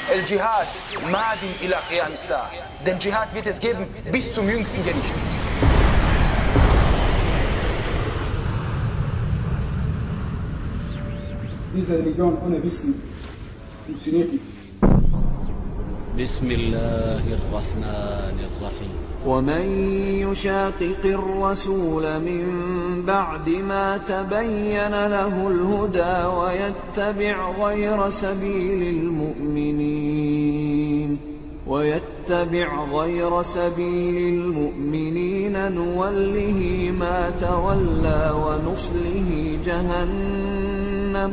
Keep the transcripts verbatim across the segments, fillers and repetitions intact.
El Dschihad madin ila qiyam as-sa'a. Den Dschihad wird es geben bis zum jüngsten Gericht. Diese Religion ohne Wissen funktioniert nicht. بسم الله الرحمن الرحيم ومن يشاقق الرسول من بعد ما تبين له الهدى ويتبع غير سبيل المؤمنين ويتبع غير سبيل المؤمنين نوله ما تولى ونصله جهنم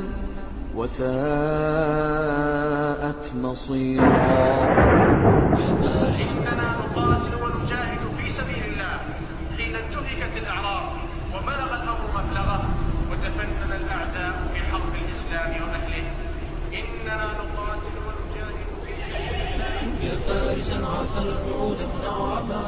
وساءت مصيرا. إننا نقاتل ونجاهد في سبيل الله حين انتهكت الأعراض وبلغ الأمر مبلغه وتفنن الأعداء في حرب الإسلام وأهله. إننا نقاتل ونجاهد في سبيل الله يا فارسا عرف الوعود منعما.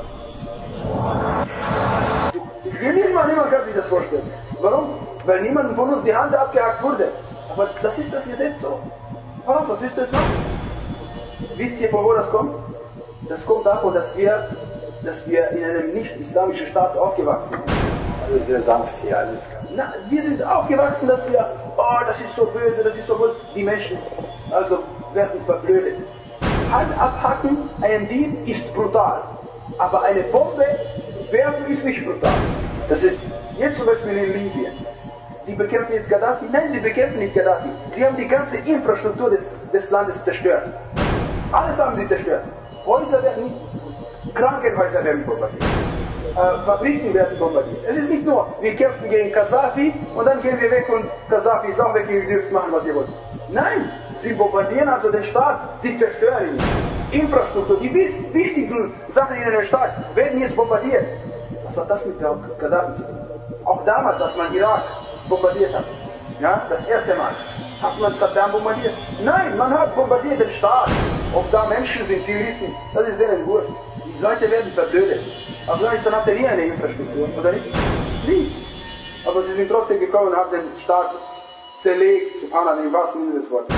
Niemand kann sich das vorstellen. Warum? Weil niemandem von uns die Hand abgehackt wurde. Aber das ist das Gesetz so. Was, was willst du jetzt machen? Wisst ihr, von wo das kommt? Das kommt davon, dass wir, dass wir in einem nicht-islamischen Staat aufgewachsen sind. Also sehr sanft hier alles. Na, wir sind aufgewachsen, dass wir, oh, das ist so böse, das ist so gut. Die Menschen also werden verblödet. Hand abhacken einem Dieb ist brutal. Aber eine Bombe werfen ist nicht brutal. Das ist jetzt zum Beispiel in Libyen. Die bekämpfen jetzt Gaddafi? Nein, sie bekämpfen nicht Gaddafi. Sie haben die ganze Infrastruktur des, des Landes zerstört. Alles haben sie zerstört. Häuser werden, Krankenhäuser werden bombardiert. Äh, Fabriken werden bombardiert. Es ist nicht nur, wir kämpfen gegen Gaddafi und dann gehen wir weg und Gaddafi ist auch weg, ihr dürft machen, was ihr wollt. Nein, sie bombardieren also den Staat, sie zerstören ihn. Infrastruktur, die wichtigsten Sachen in einem Staat werden jetzt bombardiert. Was hat das mit Gaddafi zu tun? Auch damals, als man Irak bombardiert hat, ja, das erste Mal, hat man Saddam bombardiert? Nein, man hat bombardiert den Staat. Ob da Menschen sind, Zivilisten, das ist denen wurscht. Die Leute werden verblödet. Afghanistan hatte nie eine Infrastruktur, oder nicht? Nie. Aber sie sind trotzdem gekommen und haben den Staat zerlegt, subhanallah, im wahrsten Sinne des Wortes.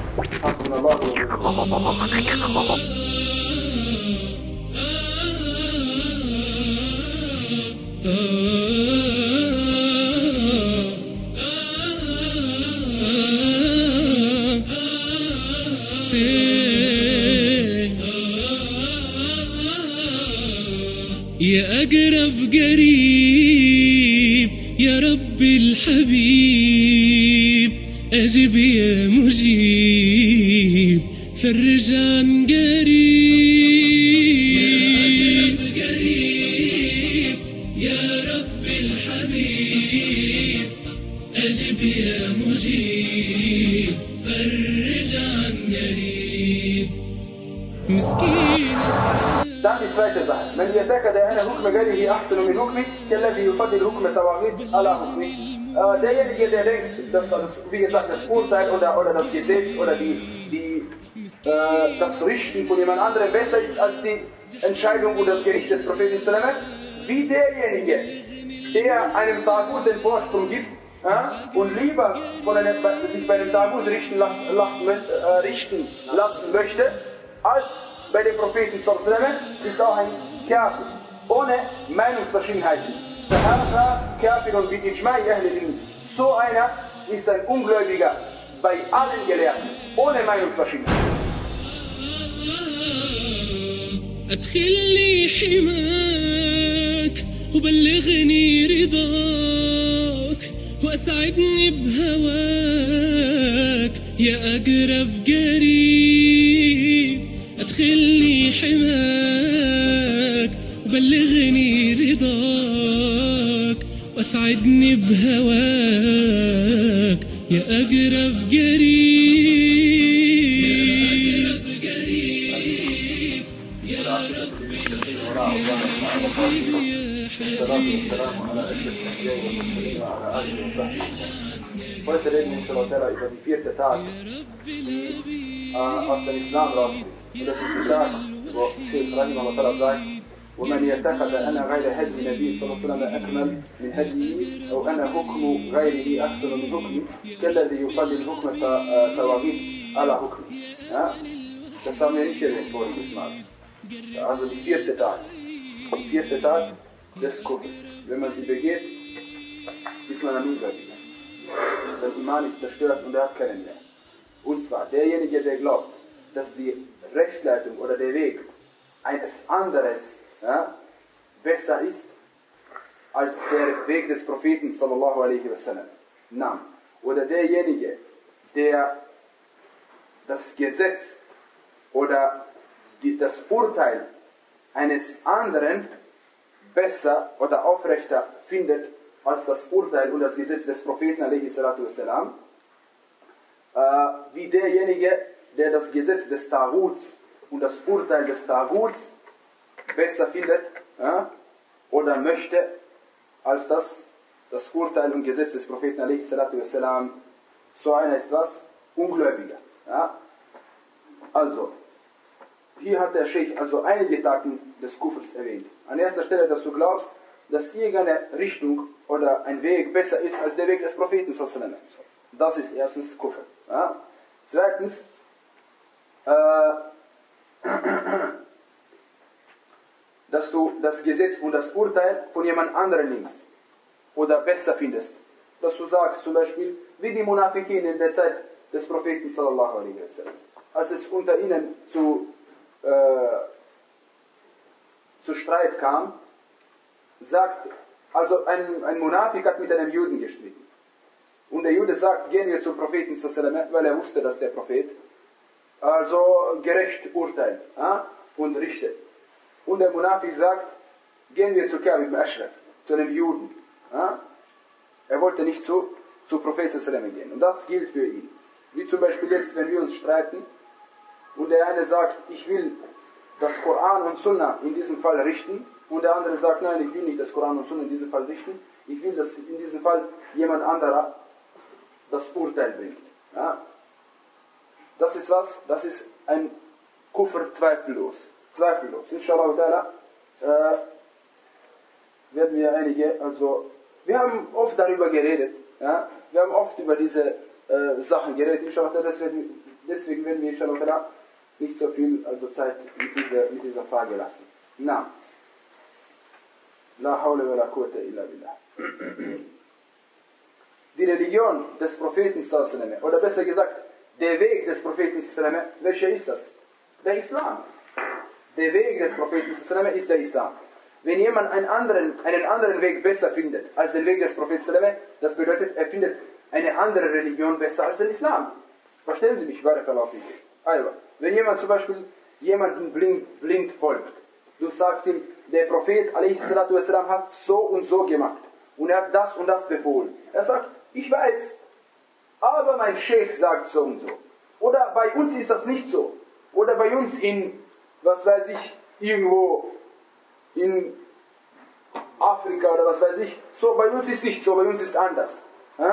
يا أقرب قريب يا رب الحبيب أجب يا مجيب فرج عن قريب. يا أقرب قريب يا رب الحبيب أجب يا مجيب فرج عن قريب. مسكينة. Dann die zweite Sache. Wenn ihr sagt, der eine Hukme garihi ahsanu min hukmi, kelladhi yufaddil hukme tawagid ala hukmi. Derjenige, der denkt, dass das, wie gesagt, das Urteil oder, oder das Gesetz oder die, die, äh, das Richten von jemand anderem besser ist als die Entscheidung und das Gericht des Propheten sallallahu alaihi wasallam, wie derjenige, der einem Tagut den Vorsprung gibt, äh, und lieber von einem, sich bei dem Tagut richten lassen, äh, richten lassen möchte, als bei den Propheten sallallahu alaihi wasallam, ist auch ein Kafir, ohne Meinungsverschiedenheiten. So einer ist ein Ungläubiger bei allen Gelehrten, ohne Meinungsverschiedenheit. أدخلني حماك وبلغني رضاك وأسعدني بهواك يا أقرب قريب. أدخلني حماك وبلغني رضاك وأسعدني بهواك يا أقرب قريب. يا أقرب قريب يا رب يا حبيبي يا حبيبي. Heute reden wir inshallah über die vierte Tag, die äh, aus dem Islam rausgeht. Und das ist der Tag, wo Sheikh Rahimahullah sagt, ومن يتخذ أنا غير هدي النبي صلى الله عليه وسلم أكمل من هديه أو أنا حكم غيره أحسن من حكمي كالذي يفضل حكم التواغيت على حكمي. das haben wir nicht erwähnt voriges Mal. Also die vierte Tat. Die vierte Tat des Kufrs. Wenn man sie begeht, ist man ein Ungläubiger. Sein Iman ist zerstört und er hat keinen mehr. Und zwar derjenige, der glaubt, dass die Rechtleitung oder der Weg eines anderes ja, besser ist als der Weg des Propheten sallallahu alaihi wasallam. Nein. Oder derjenige, der das Gesetz oder die, das Urteil eines anderen besser oder aufrechter findet als das Urteil und das Gesetz des Propheten alaihi salatu wassalam, äh, wie derjenige, der das Gesetz des Taguts und das Urteil des Taguts besser findet äh, oder möchte als das, das Urteil und Gesetz des Propheten alaihi salatu wassalam. So einer ist was? Ungläubiger. Ja? Also, hier hat der Sheikh also einige Taten des Kufrs erwähnt. An erster Stelle, dass du glaubst, dass irgendeine Richtung oder ein Weg besser ist als der Weg des Propheten sallallahu. Das ist erstens Kufr. Ja? Zweitens, äh, dass du das Gesetz und das Urteil von jemand anderem nimmst oder besser findest. Dass du sagst zum Beispiel, wie die Munafikin in der Zeit des Propheten sallallahu alaihi wasallam. Als es unter ihnen zu, äh, zu Streit kam, sagt, also ein, ein Munafik hat mit einem Juden gestritten. Und der Jude sagt, gehen wir zum Propheten sallallahu alaihi wasallam, weil er wusste, dass der Prophet also gerecht urteilt ja, und richtet. Und der Munafik sagt, gehen wir zu Ka'b ibn Ashraf, zu einem Juden. Ja. Er wollte nicht zu, zu Propheten sallallahu alaihi wasallam gehen. Und das gilt für ihn. Wie zum Beispiel jetzt, wenn wir uns streiten und der eine sagt, ich will das Koran und Sunna in diesem Fall richten und der andere sagt, nein, ich will nicht das Koran und Sunna in diesem Fall richten, ich will, dass in diesem Fall jemand anderer das Urteil bringt. Ja? Das ist was? Das ist ein Kufr zweifellos. Zweifellos. Inshallah ta'ala äh, werden wir einige, also wir haben oft darüber geredet, ja? Wir haben oft über diese äh, Sachen geredet, inshallah ta'ala, deswegen, deswegen werden wir inshallah ta'ala nicht so viel also Zeit mit dieser, mit dieser Frage lassen. Na. La hawla wa la quwwata illa billah. Die Religion des Propheten sallallahu alaihi wasallam, oder besser gesagt, der Weg des Propheten sallallahu alaihi wasallam, welcher ist das? Der Islam. Der Weg des Propheten sallallahu alaihi wasallam ist der Islam. Wenn jemand einen anderen, einen anderen Weg besser findet als den Weg des Propheten sallallahu alaihi wasallam, das bedeutet, er findet eine andere Religion besser als den Islam. Verstehen Sie mich? Barakallahu fikum. Also, wenn jemand zum Beispiel jemanden blind, blind folgt, du sagst ihm, der Prophet alaihi salatu wasalam hat so und so gemacht und er hat das und das befohlen. Er sagt, ich weiß, aber mein Sheikh sagt so und so. Oder bei uns ist das nicht so. Oder bei uns in, was weiß ich, irgendwo in Afrika oder was weiß ich. So, bei uns ist nicht so, bei uns ist anders.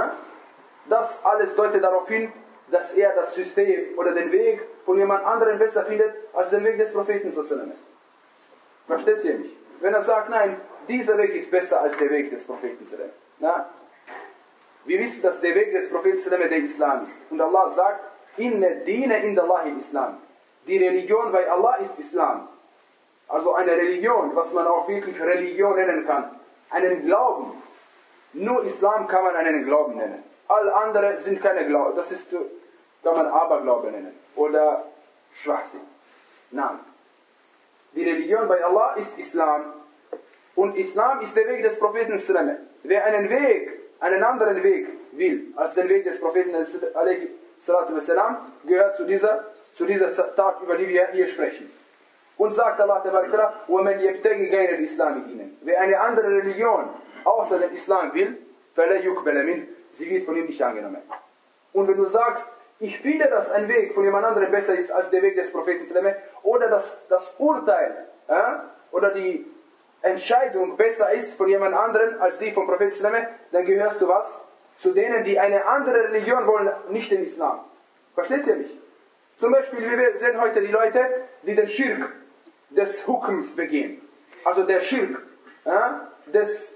Das alles deutet darauf hin, dass er das System oder den Weg von jemand anderem besser findet als den Weg des Propheten sallallahu. Versteht ihr mich? Wenn er sagt, nein, dieser Weg ist besser als der Weg des Propheten sallallahu. Wir wissen, dass der Weg des Propheten sallallahu der Islam ist. Und Allah sagt, inna dina inda Allahi Islam. Die Religion bei Allah ist Islam. Also eine Religion, was man auch wirklich Religion nennen kann. Einen Glauben. Nur Islam kann man einen Glauben nennen. All andere sind keine Glauben. Das ist, kann man Aberglaube nennen. Oder Schwachsinn. Nein. Die Religion bei Allah ist Islam. Und Islam ist der Weg des Propheten sallallahu. Wer einen Weg, einen anderen Weg will, als den Weg des Propheten alaihi salatu wassalam, gehört zu dieser, zu dieser Tat, über die wir hier sprechen. Und sagt Allah ta'ala, وَمَنْ يَبْتَغِ غَيْرَ الْإِسْلَامِ دِينًا. Wer eine andere Religion außer dem Islam will, فَلَا يُقْبَلَ مِنْهُ. Sie wird von ihm nicht angenommen. Und wenn du sagst, ich finde, dass ein Weg von jemand anderem besser ist als der Weg des Propheten oder dass das Urteil äh, oder die Entscheidung besser ist von jemand anderem als die vom Propheten, dann gehörst du was? Zu denen, die eine andere Religion wollen, nicht den Islam. Versteht ihr mich? Zum Beispiel, wir sehen heute die Leute, die den Schirk des Hukms begehen. Also der Schirk äh, des,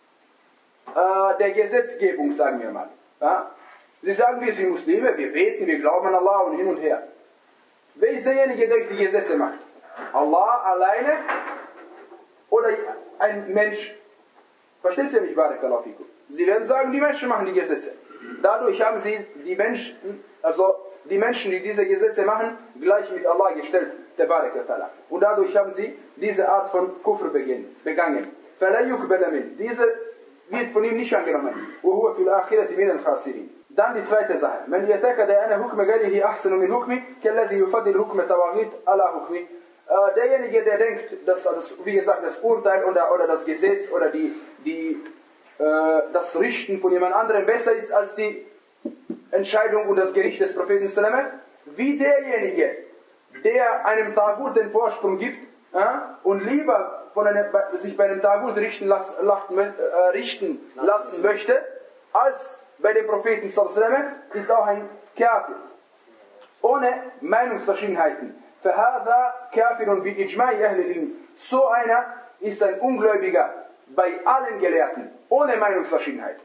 äh, der Gesetzgebung, sagen wir mal. Ja? Sie sagen, wir sind Muslime, wir beten, wir glauben an Allah und hin und her. Wer ist derjenige, der die Gesetze macht? Allah alleine oder ein Mensch? Versteht ihr mich, Barakallahu fikum? Sie werden sagen, die Menschen machen die Gesetze. Dadurch haben sie die Menschen, also die Menschen, die diese Gesetze machen, gleich mit Allah gestellt, der Barakallahu. Und dadurch haben sie diese Art von Kufr begangen. Diese wird von ihm nicht angenommen. Dann die zweite Sache. Man yatakada ana hukma ghayrihi ahsanu min hukmi kalladhi yufaddil hukma tawaghit ala hukmi. Derjenige, der denkt, dass das, wie gesagt, das Urteil oder, oder das Gesetz oder die, die, äh, das Richten von jemand anderem besser ist als die Entscheidung und das Gericht des Propheten sallam, wie derjenige, der einem Tagut den Vorsprung gibt äh, und lieber von einem, sich bei einem Tagut richten, las, lachten, äh, richten lassen möchte, als bei dem Propheten sallam, ist auch ein Kafir. Ohne Meinungsverschiedenheiten. فَهَذَا كَافِرٌ بِإِجْمَعِ أَهْلِ الْعِلْمِ. So einer ist ein Ungläubiger bei allen Gelehrten, ohne Meinungsverschiedenheit.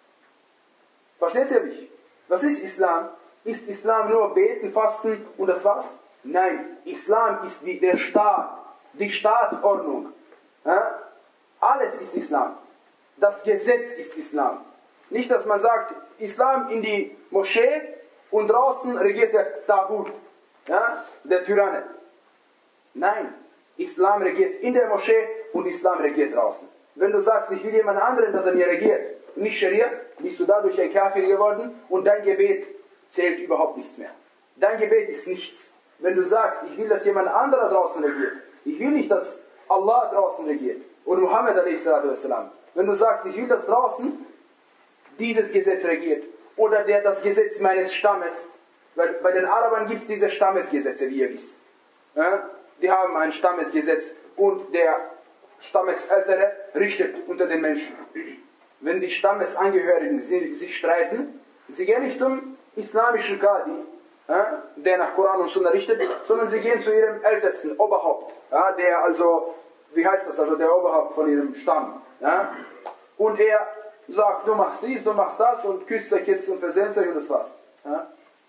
Versteht ihr mich? Was ist Islam? Ist Islam nur beten, fasten und das war's? Nein, Islam ist die, der Staat, die Staatsordnung. Ja? Alles ist Islam. Das Gesetz ist Islam. Nicht, dass man sagt, Islam in die Moschee und draußen regiert der Tagut. Ja, der Tyranne. Nein, Islam regiert in der Moschee und Islam regiert draußen. Wenn du sagst, ich will jemand anderen, dass er mir regiert, nicht Scharia, bist du dadurch ein Kafir geworden und dein Gebet zählt überhaupt nichts mehr. Dein Gebet ist nichts. Wenn du sagst, ich will, dass jemand anderer draußen regiert, ich will nicht, dass Allah draußen regiert und Muhammad a s. Wenn du sagst, ich will, dass draußen dieses Gesetz regiert oder der, das Gesetz meines Stammes. Weil bei den Arabern gibt es diese Stammesgesetze, wie ihr wisst. Ja? Die haben ein Stammesgesetz und der Stammesältere richtet unter den Menschen. Wenn die Stammesangehörigen sich streiten, sie gehen nicht zum islamischen Qadi, ja? der nach Koran und Sunna richtet, sondern sie gehen zu ihrem ältesten Oberhaupt, ja? der also, wie heißt das, also der Oberhaupt von ihrem Stamm. Ja? Und er sagt, du machst dies, du machst das und küsst euch jetzt und versöhnt euch und das war's. Ja?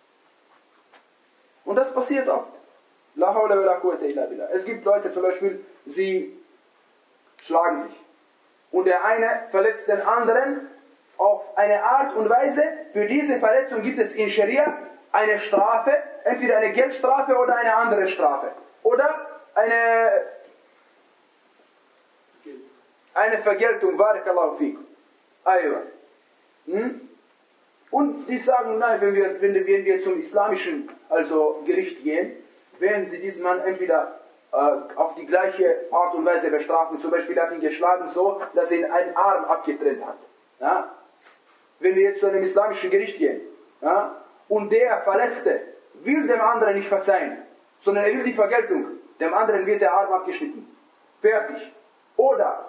Und das passiert oft. La hawla wa la quwwata illa billah. Es gibt Leute zum Beispiel, sie schlagen sich. Und der eine verletzt den anderen auf eine Art und Weise. Für diese Verletzung gibt es in Scharia eine Strafe, entweder eine Geldstrafe oder eine andere Strafe. Oder eine, eine Vergeltung. Barakallahu fikum. Aywa. Hm? Und die sagen, nein, wenn wir, wenn wir zum islamischen also Gericht gehen, werden sie diesen Mann entweder äh, auf die gleiche Art und Weise bestrafen. Zum Beispiel hat ihn geschlagen so, dass er ihn einen Arm abgetrennt hat. Ja? Wenn wir jetzt zu einem islamischen Gericht gehen, ja? und der Verletzte will dem anderen nicht verzeihen, sondern er will die Vergeltung, dem anderen wird der Arm abgeschnitten. Fertig. Oder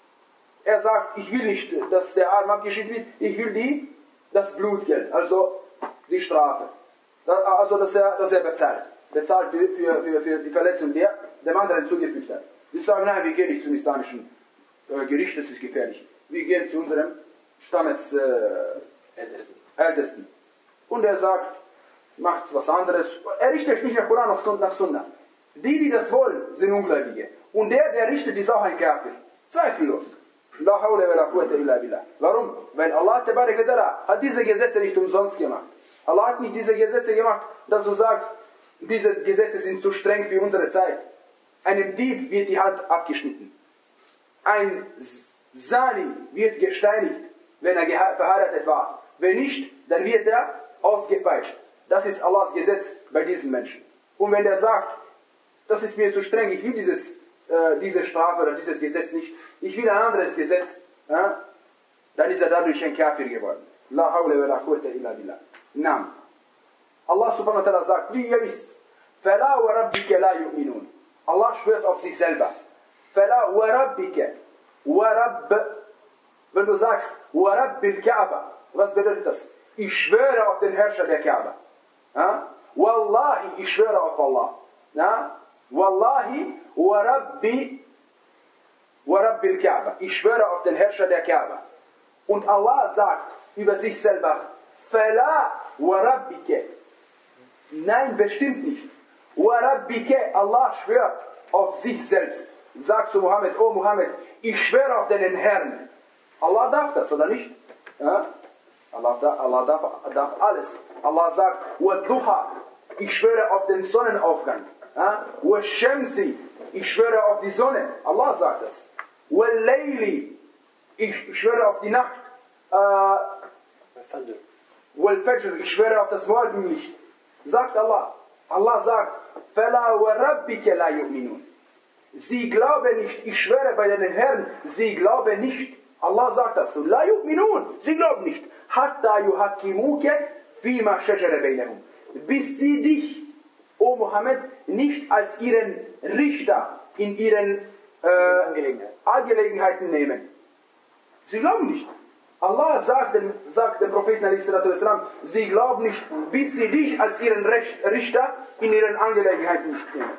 er sagt, ich will nicht, dass der Arm abgeschnitten wird, ich will die das Blutgeld, also die Strafe. Also, dass er, dass er bezahlt. Bezahlt für, für, für, für die Verletzung, die er dem anderen zugefügt hat. Sie sagen, nein, wir gehen nicht zum islamischen äh, Gericht, das ist gefährlich. Wir gehen zu unserem Stammesältesten. Äh, Und er sagt, macht was anderes. Er richtet nicht nach Koran, noch nach Sunna. Die, die das wollen, sind Ungläubige. Und der, der richtet, ist auch ein Kafir. Zweifellos. La hawla wa la quwwata illa billah. Warum? Weil Allah hat diese Gesetze nicht umsonst gemacht. Allah hat nicht diese Gesetze gemacht, dass du sagst, diese Gesetze sind zu streng für unsere Zeit. Einem Dieb wird die Hand abgeschnitten. Ein Zani wird gesteinigt, wenn er verheiratet war. Wenn nicht, dann wird er ausgepeitscht. Das ist Allahs Gesetz bei diesen Menschen. Und wenn er sagt, das ist mir zu streng, ich will dieses diese Strafe oder dieses Gesetz nicht, ich will ein anderes Gesetz, ja, dann ist er dadurch ein Kafir geworden. La hawla wa la quwwata illa billah. Naam. Allah subhanahu wa ta'ala sagt, wie ihr wisst, فَلَا وَرَبِّكَ لَا يُؤْمِنُونَ. Allah schwört auf sich selber. فَلَا وَرَبِّكَ وَرَبِّ. Wenn du sagst, وَرَبِّ الْكَعْبَ, was bedeutet das? Ich schwöre auf den Herrscher der Kaaba. Ja? Wallahi, ich schwöre auf Allah. Ja? Wallahi wa Rabbi wa Rabbil Kaaba. Ich schwöre auf den Herrscher der Kaaba. Und Allah sagt über sich selber, Fala wa Rabbike. Nein, bestimmt nicht. Wa rabbike, Allah schwört auf sich selbst. Sagt zu Mohammed, oh Mohammed, ich schwöre auf deinen Herrn. Allah darf das, oder nicht? Ja? Allah, darf, Allah darf, darf alles. Allah sagt, wa duha, ich schwöre auf den Sonnenaufgang. Ja? Wa shamsi, ich schwöre auf die Sonne. Allah sagt das. Wa layli, ich schwöre auf die Nacht. Wa fajr, ich schwöre auf das Morgenlicht. Sagt Allah. Allah sagt, fala wa rabbika la yu'minun. Sie glauben nicht, ich schwöre bei deinen Herren, sie glauben nicht. Allah sagt das, la yu'minun, sie glauben nicht. Hatta yuhakkimuke fima shajara bainahum. Bis sie dich, o Mohammed, nicht als ihren Richter in ihren äh, Angelegenheiten. Angelegenheiten nehmen. Sie glauben nicht. Allah sagt dem, sagt dem Propheten, sie glauben nicht, bis sie dich als ihren Richter in ihren Angelegenheiten nicht nehmen.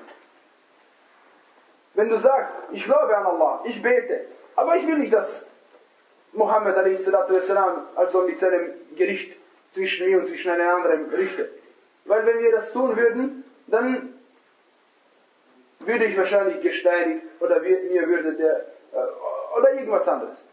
Wenn du sagst, ich glaube an Allah, ich bete, aber ich will nicht, dass Muhammad also mit seinem Gericht zwischen mir und zwischen einem anderen richtet. Weil wenn wir das tun würden, dann würde ich wahrscheinlich gesteinigt oder mir würde der, oder irgendwas anderes.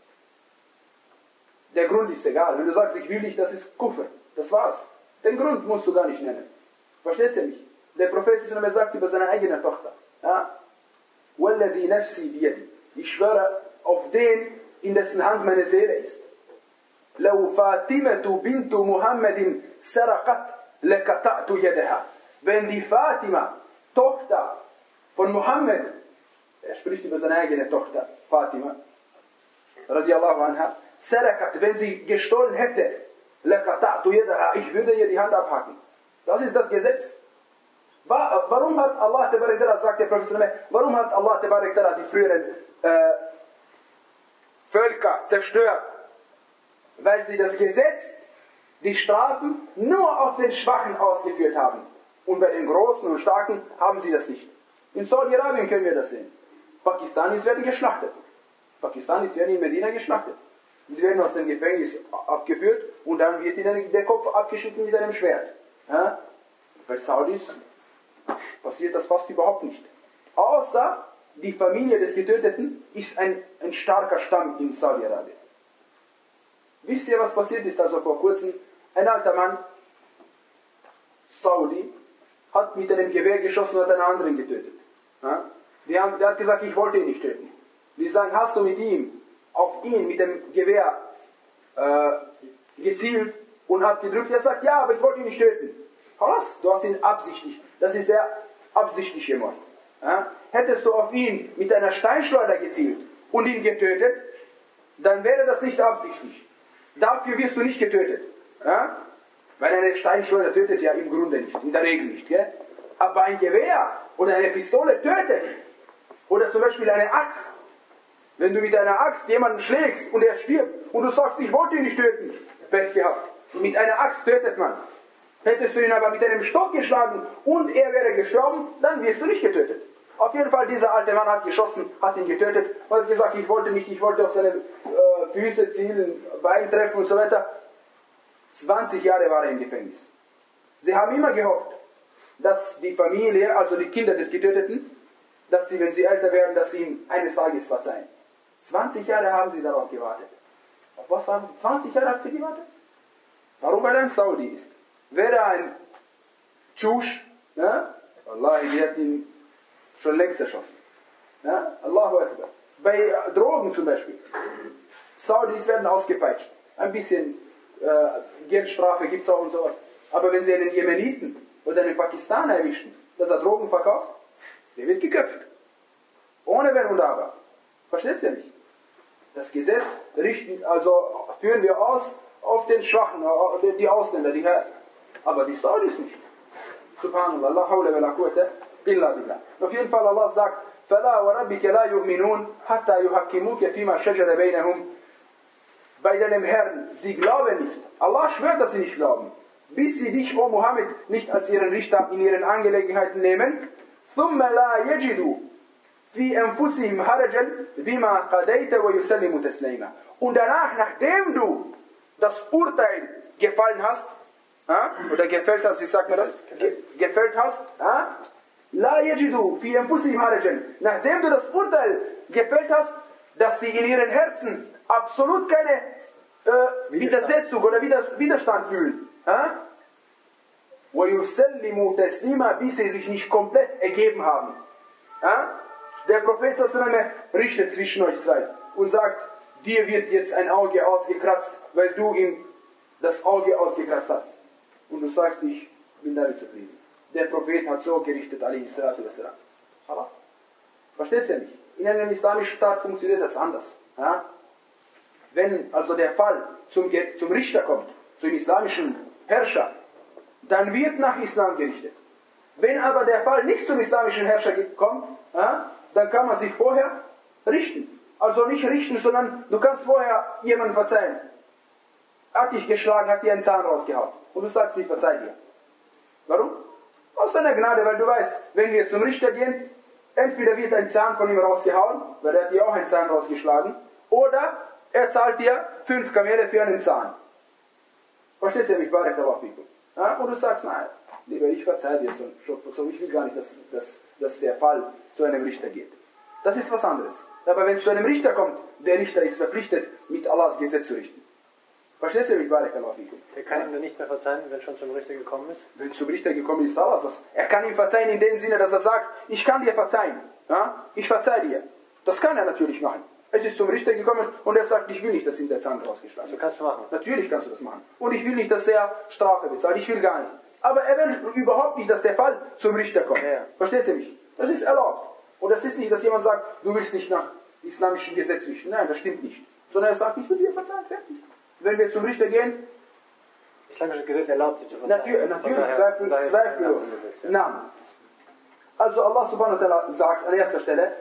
Der Grund ist egal. Wenn du sagst, ich will nicht, das ist Kufr. Das war's. Den Grund musst du gar nicht nennen. Versteht ihr nicht? Der Prophet sagt über seine eigene Tochter. Ja? Walladhi nafsi biyadi. Ich schwöre auf den, in dessen Hand meine Seele ist. Lau Fatimatu bintu Muhammadin saraqat lekata'tu yadaha. Wenn die Fatima, Tochter von Muhammad, er spricht über seine eigene Tochter, Fatima, radiallahu anha, saraqat, wenn sie gestohlen hätte, lekata'tu yadaha, ich würde ihr die Hand abhaken. Das ist das Gesetz. Warum hat Allah, sagt der Prophet, warum hat Allah die früheren äh, Völker zerstört? Weil sie das Gesetz, die Strafen, nur auf den Schwachen ausgeführt haben. Und bei den Großen und Starken haben sie das nicht. In Saudi-Arabien können wir das sehen. Pakistanis werden geschlachtet. Pakistanis werden in Medina geschlachtet. Sie werden aus dem Gefängnis abgeführt und dann wird ihnen der Kopf abgeschnitten mit einem Schwert. Ja? Bei Saudis passiert das fast überhaupt nicht. Außer die Familie des Getöteten ist ein, ein starker Stamm in Saudi-Arabien. Wisst ihr, was passiert ist also vor kurzem? Ein alter Mann, Saudi, hat mit einem Gewehr geschossen und hat einen anderen getötet. Ja? Die haben, der hat gesagt, ich wollte ihn nicht töten. Die sagen, hast du mit ihm, auf ihn mit dem Gewehr äh, gezielt und hat gedrückt? Er sagt, ja, aber ich wollte ihn nicht töten. Was? Du hast ihn absichtlich. Das ist der absichtliche Mord. Ja? Hättest du auf ihn mit einer Steinschleuder gezielt und ihn getötet, dann wäre das nicht absichtlich. Dafür wirst du nicht getötet. Ja? Weil eine Steinschleuder tötet ja im Grunde nicht, in der Regel nicht. Gell? Aber ein Gewehr oder eine Pistole tötet. Oder zum Beispiel eine Axt. Wenn du mit einer Axt jemanden schlägst und er stirbt und du sagst, ich wollte ihn nicht töten, Pech gehabt. Mit einer Axt tötet man. Hättest du ihn aber mit einem Stock geschlagen und er wäre gestorben, dann wirst du nicht getötet. Auf jeden Fall, dieser alte Mann hat geschossen, hat ihn getötet und hat gesagt, ich wollte nicht, ich wollte auf seine äh, Füße zielen, Bein treffen und so weiter. zwanzig Jahre war er im Gefängnis. Sie haben immer gehofft, dass die Familie, also die Kinder des Getöteten, dass sie, wenn sie älter werden, dass sie ihm eines Tages verzeihen. zwanzig Jahre haben sie darauf gewartet. Auf was haben sie? zwanzig Jahre haben sie gewartet? Warum? Weil er ein Saudi ist. Wäre ein Tschusch, ja? Wallahi, die hat ihn schon längst erschossen. Ja? Allahu Akbar. Bei Drogen zum Beispiel. Saudis werden ausgepeitscht. Ein bisschen äh, Geldstrafe gibt es auch und sowas. Aber wenn sie einen Jemeniten oder einen Pakistaner erwischen, dass er Drogen verkauft, der wird geköpft. Ohne Wenn und Aber. Versteht ihr nicht? Das Gesetz richten, also führen wir aus auf den Schwachen, die Ausländer, die Herren. Aber die Saudis nicht. Subhanallah, la hawla wa la quwwata illa billah. Auf jeden Fall Allah sagt, فَلَا وَرَبِّكَ لَا يُؤْمِنُونَ حَتَّى يُحَكِّمُوكَ فِيمَا شَجَرَ بَيْنَهُمْ. Bei deinem Herrn, sie glauben nicht. Allah schwört, dass sie nicht glauben. Bis sie dich, O Muhammad, nicht als ihren Richter in ihren Angelegenheiten nehmen. ثُمَّ لَا يَجِدُوا فِي أَنفُسِهِمْ حَرَجًا بِمَا قَدَيْتَ وَيُسَلِّمُ تَسْلِيمًا. Und danach, nachdem du das Urteil gefallen hast, ja, oder gefällt hast, wie sagt man das? Ge gefällt hast, ja, La yajidu fi anfusihim harajan. Nachdem du das Urteil gefällt hast, dass sie in ihren Herzen absolut keine äh, Widersetzung oder Widerstand fühlen. وَيُسَلِّمُوا تَسْلِيمًا, bis sie sich nicht komplett ergeben haben. Der Prophet richtet zwischen euch zwei und sagt, dir wird jetzt ein Auge ausgekratzt, weil du ihm das Auge ausgekratzt hast. Und du sagst, ich bin damit zufrieden. Der Prophet hat so gerichtet, alaihi salatu wassalam. Versteht ihr nicht? In einem islamischen Staat funktioniert das anders. Ja? Wenn also der Fall zum, zum Richter kommt, zum islamischen Herrscher, dann wird nach Islam gerichtet. Wenn aber der Fall nicht zum islamischen Herrscher kommt, ja, dann kann man sich vorher richten. Also nicht richten, sondern du kannst vorher jemandem verzeihen. Hat dich geschlagen, hat dir einen Zahn rausgehauen. Und du sagst, ich verzeih dir. Warum? Aus deiner Gnade, weil du weißt, wenn wir zum Richter gehen, entweder wird ein Zahn von ihm rausgehauen, weil er hat dir auch einen Zahn rausgeschlagen, oder er zahlt dir fünf Kamele für einen Zahn. Verstehst du mich? Ja? Und du sagst, nein, lieber ich verzeih dir so, so, ich will gar nicht, dass, dass, dass der Fall zu einem Richter geht. Das ist was anderes. Aber wenn es zu einem Richter kommt, der Richter ist verpflichtet, mit Allahs Gesetz zu richten. Verstehst du mich? Er kann ihm dann nicht mehr verzeihen, wenn schon zum Richter gekommen ist? Wenn es zum Richter gekommen ist, Allah was. Er kann ihm verzeihen in dem Sinne, dass er sagt, ich kann dir verzeihen. Ja? Ich verzeih dir. Das kann er natürlich machen. Es ist zum Richter gekommen und er sagt, ich will nicht, dass ihm der Zahn rausgeschlagen wird. So kannst du machen. Natürlich kannst du das machen. Und ich will nicht, dass er Strafe bezahlt. Ich will gar nicht. Aber er will überhaupt nicht, dass der Fall zum Richter kommt. Ja. Verstehst du mich? Das ist erlaubt. Und das ist nicht, dass jemand sagt, du willst nicht nach islamischem Gesetz richten. Nein, das stimmt nicht. Sondern er sagt, ich will dir verzeihen, fertig. Wenn wir zum Richter gehen, islamisches Gesetz erlaubt dir zu verzeihen. Natürlich, natürlich zweifel, zweifellos. Nein. Also Allah subhanahu wa ta'ala sagt an erster Stelle,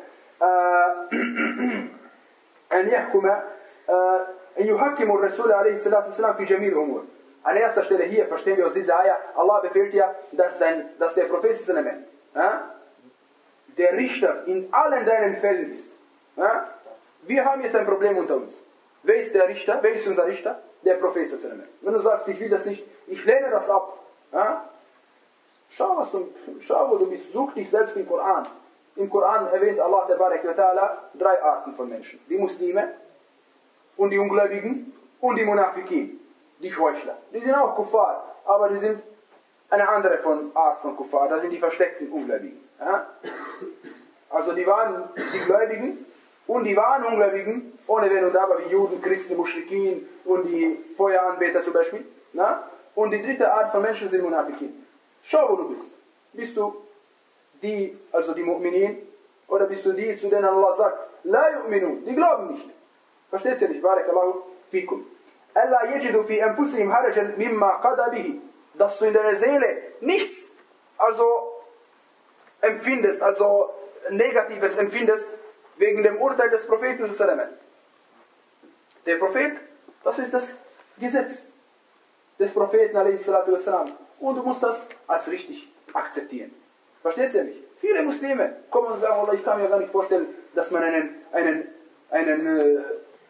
أن يحكم أن يحكم الرسول عليه الصلاة والسلام في جميع الأمور. An erster Stelle hier verstehen wir aus dieser Ayah, Allah befehlt ja, dass, dein, dass der Prophet ja, der Richter in allen deinen Fällen ist. Ja? Wir haben jetzt ein Problem unter uns. Wer ist der Richter? Wer ist unser Richter? Der Prophet. Wenn du sagst, ich will das nicht, ich lehne das ab. Ja? Schau, was du, schau, wo du bist. Such dich selbst im Koran. Im Koran erwähnt Allah drei Arten von Menschen. Die Muslime und die Ungläubigen und die Munafikin, die Heuchler. Die sind auch Kuffar, aber die sind eine andere von Art von Kuffar. Das sind die versteckten Ungläubigen. Ja? Also die waren die Gläubigen und die wahren Ungläubigen, ohne Wenn und Aber, wie Juden, Christen, Muschrikin und die Feueranbeter zum Beispiel. Ja? Und die dritte Art von Menschen sind Munafikin. Schau, wo du bist. Bist du die, also die Mu'minin, oder bist du die, zu denen Allah sagt, La yu'minu, die glauben nicht. Verstehst du nicht? Barakallahu fikum. Alla yajidu fi anfusihim harajan mimma qada bihi. Dass du in deiner Seele nichts, also empfindest, also Negatives empfindest, wegen dem Urteil des Propheten. Der Prophet, das ist das Gesetz des Propheten, alaihi salatu wassalam. Und du musst das als richtig akzeptieren. Verstehst du nicht? Viele Muslime kommen und sagen, ich kann mir gar nicht vorstellen, dass man einen, einen, einen, äh,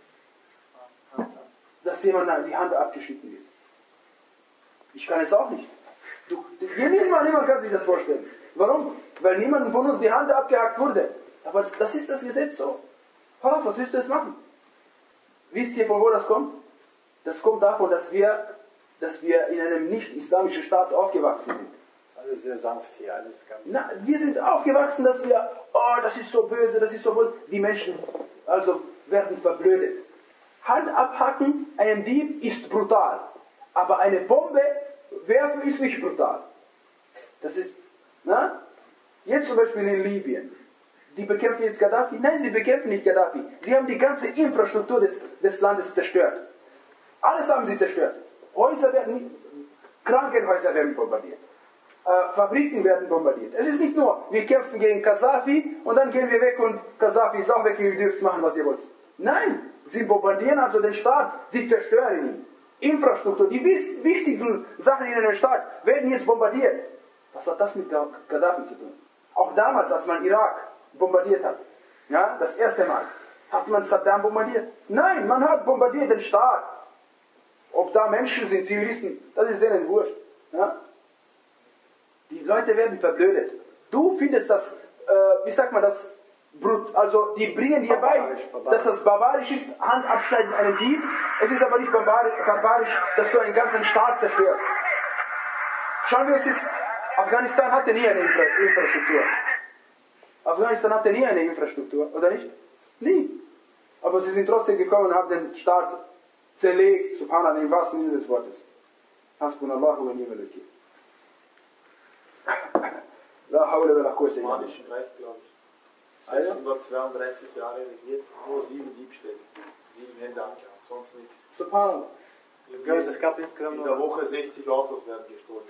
dass jemand die Hand abgeschnitten wird. Ich kann es auch nicht. Du, niemand, niemand kann sich das vorstellen. Warum? Weil niemandem von uns die Hand abgehackt wurde. Aber das, das ist das Gesetz so. Was, was willst du jetzt machen? Wisst ihr, von wo das kommt? Das kommt davon, dass wir, dass wir in einem nicht-islamischen Staat aufgewachsen sind. Alles sehr sanft hier, alles ganz... Na, wir sind aufgewachsen, dass wir, oh, das ist so böse, das ist so böse. Die Menschen also werden verblödet. Hand abhacken, einen Dieb ist brutal. Aber eine Bombe werfen ist nicht brutal. Das ist, na? Jetzt zum Beispiel in Libyen. Die bekämpfen jetzt Gaddafi? Nein, sie bekämpfen nicht Gaddafi. Sie haben die ganze Infrastruktur des, des Landes zerstört. Alles haben sie zerstört. Häuser werden, Krankenhäuser werden bombardiert. Äh, Fabriken werden bombardiert. Es ist nicht nur, wir kämpfen gegen Gaddafi und dann gehen wir weg und Gaddafi ist auch weg, ihr dürft machen, was ihr wollt. Nein, sie bombardieren also den Staat, sie zerstören ihn. Infrastruktur, die wichtigsten Sachen in einem Staat werden jetzt bombardiert. Was hat das mit Gaddafi zu tun? Auch damals, als man Irak bombardiert hat, ja, das erste Mal, hat man Saddam bombardiert? Nein, man hat bombardiert den Staat. Ob da Menschen sind, Zivilisten, das ist denen wurscht. Ja? Die Leute werden verblödet. Du findest das, äh, wie sagt man das, also die bringen dir bei, dass das barbarisch ist, Hand abschneiden einem Dieb. Es ist aber nicht barbarisch, dass du einen ganzen Staat zerstörst. Schauen wir uns jetzt, Afghanistan hatte nie eine Infra Infrastruktur. Afghanistan hatte nie eine Infrastruktur, oder nicht? Nie. Aber sie sind trotzdem gekommen und haben den Staat zerlegt, subhanallah, im wahrsten Sinne des Wortes. Hasbunallahu wa ni'mal wakeel. La hawla wa la quwwata illa billah. sechshundertzweiunddreißig Jahre regiert, nur sieben Diebstähle. Sieben Hände angehabt, sonst nichts. Subhanallah. Es gab insgesamt in der Woche sechzig Autos werden gestohlen.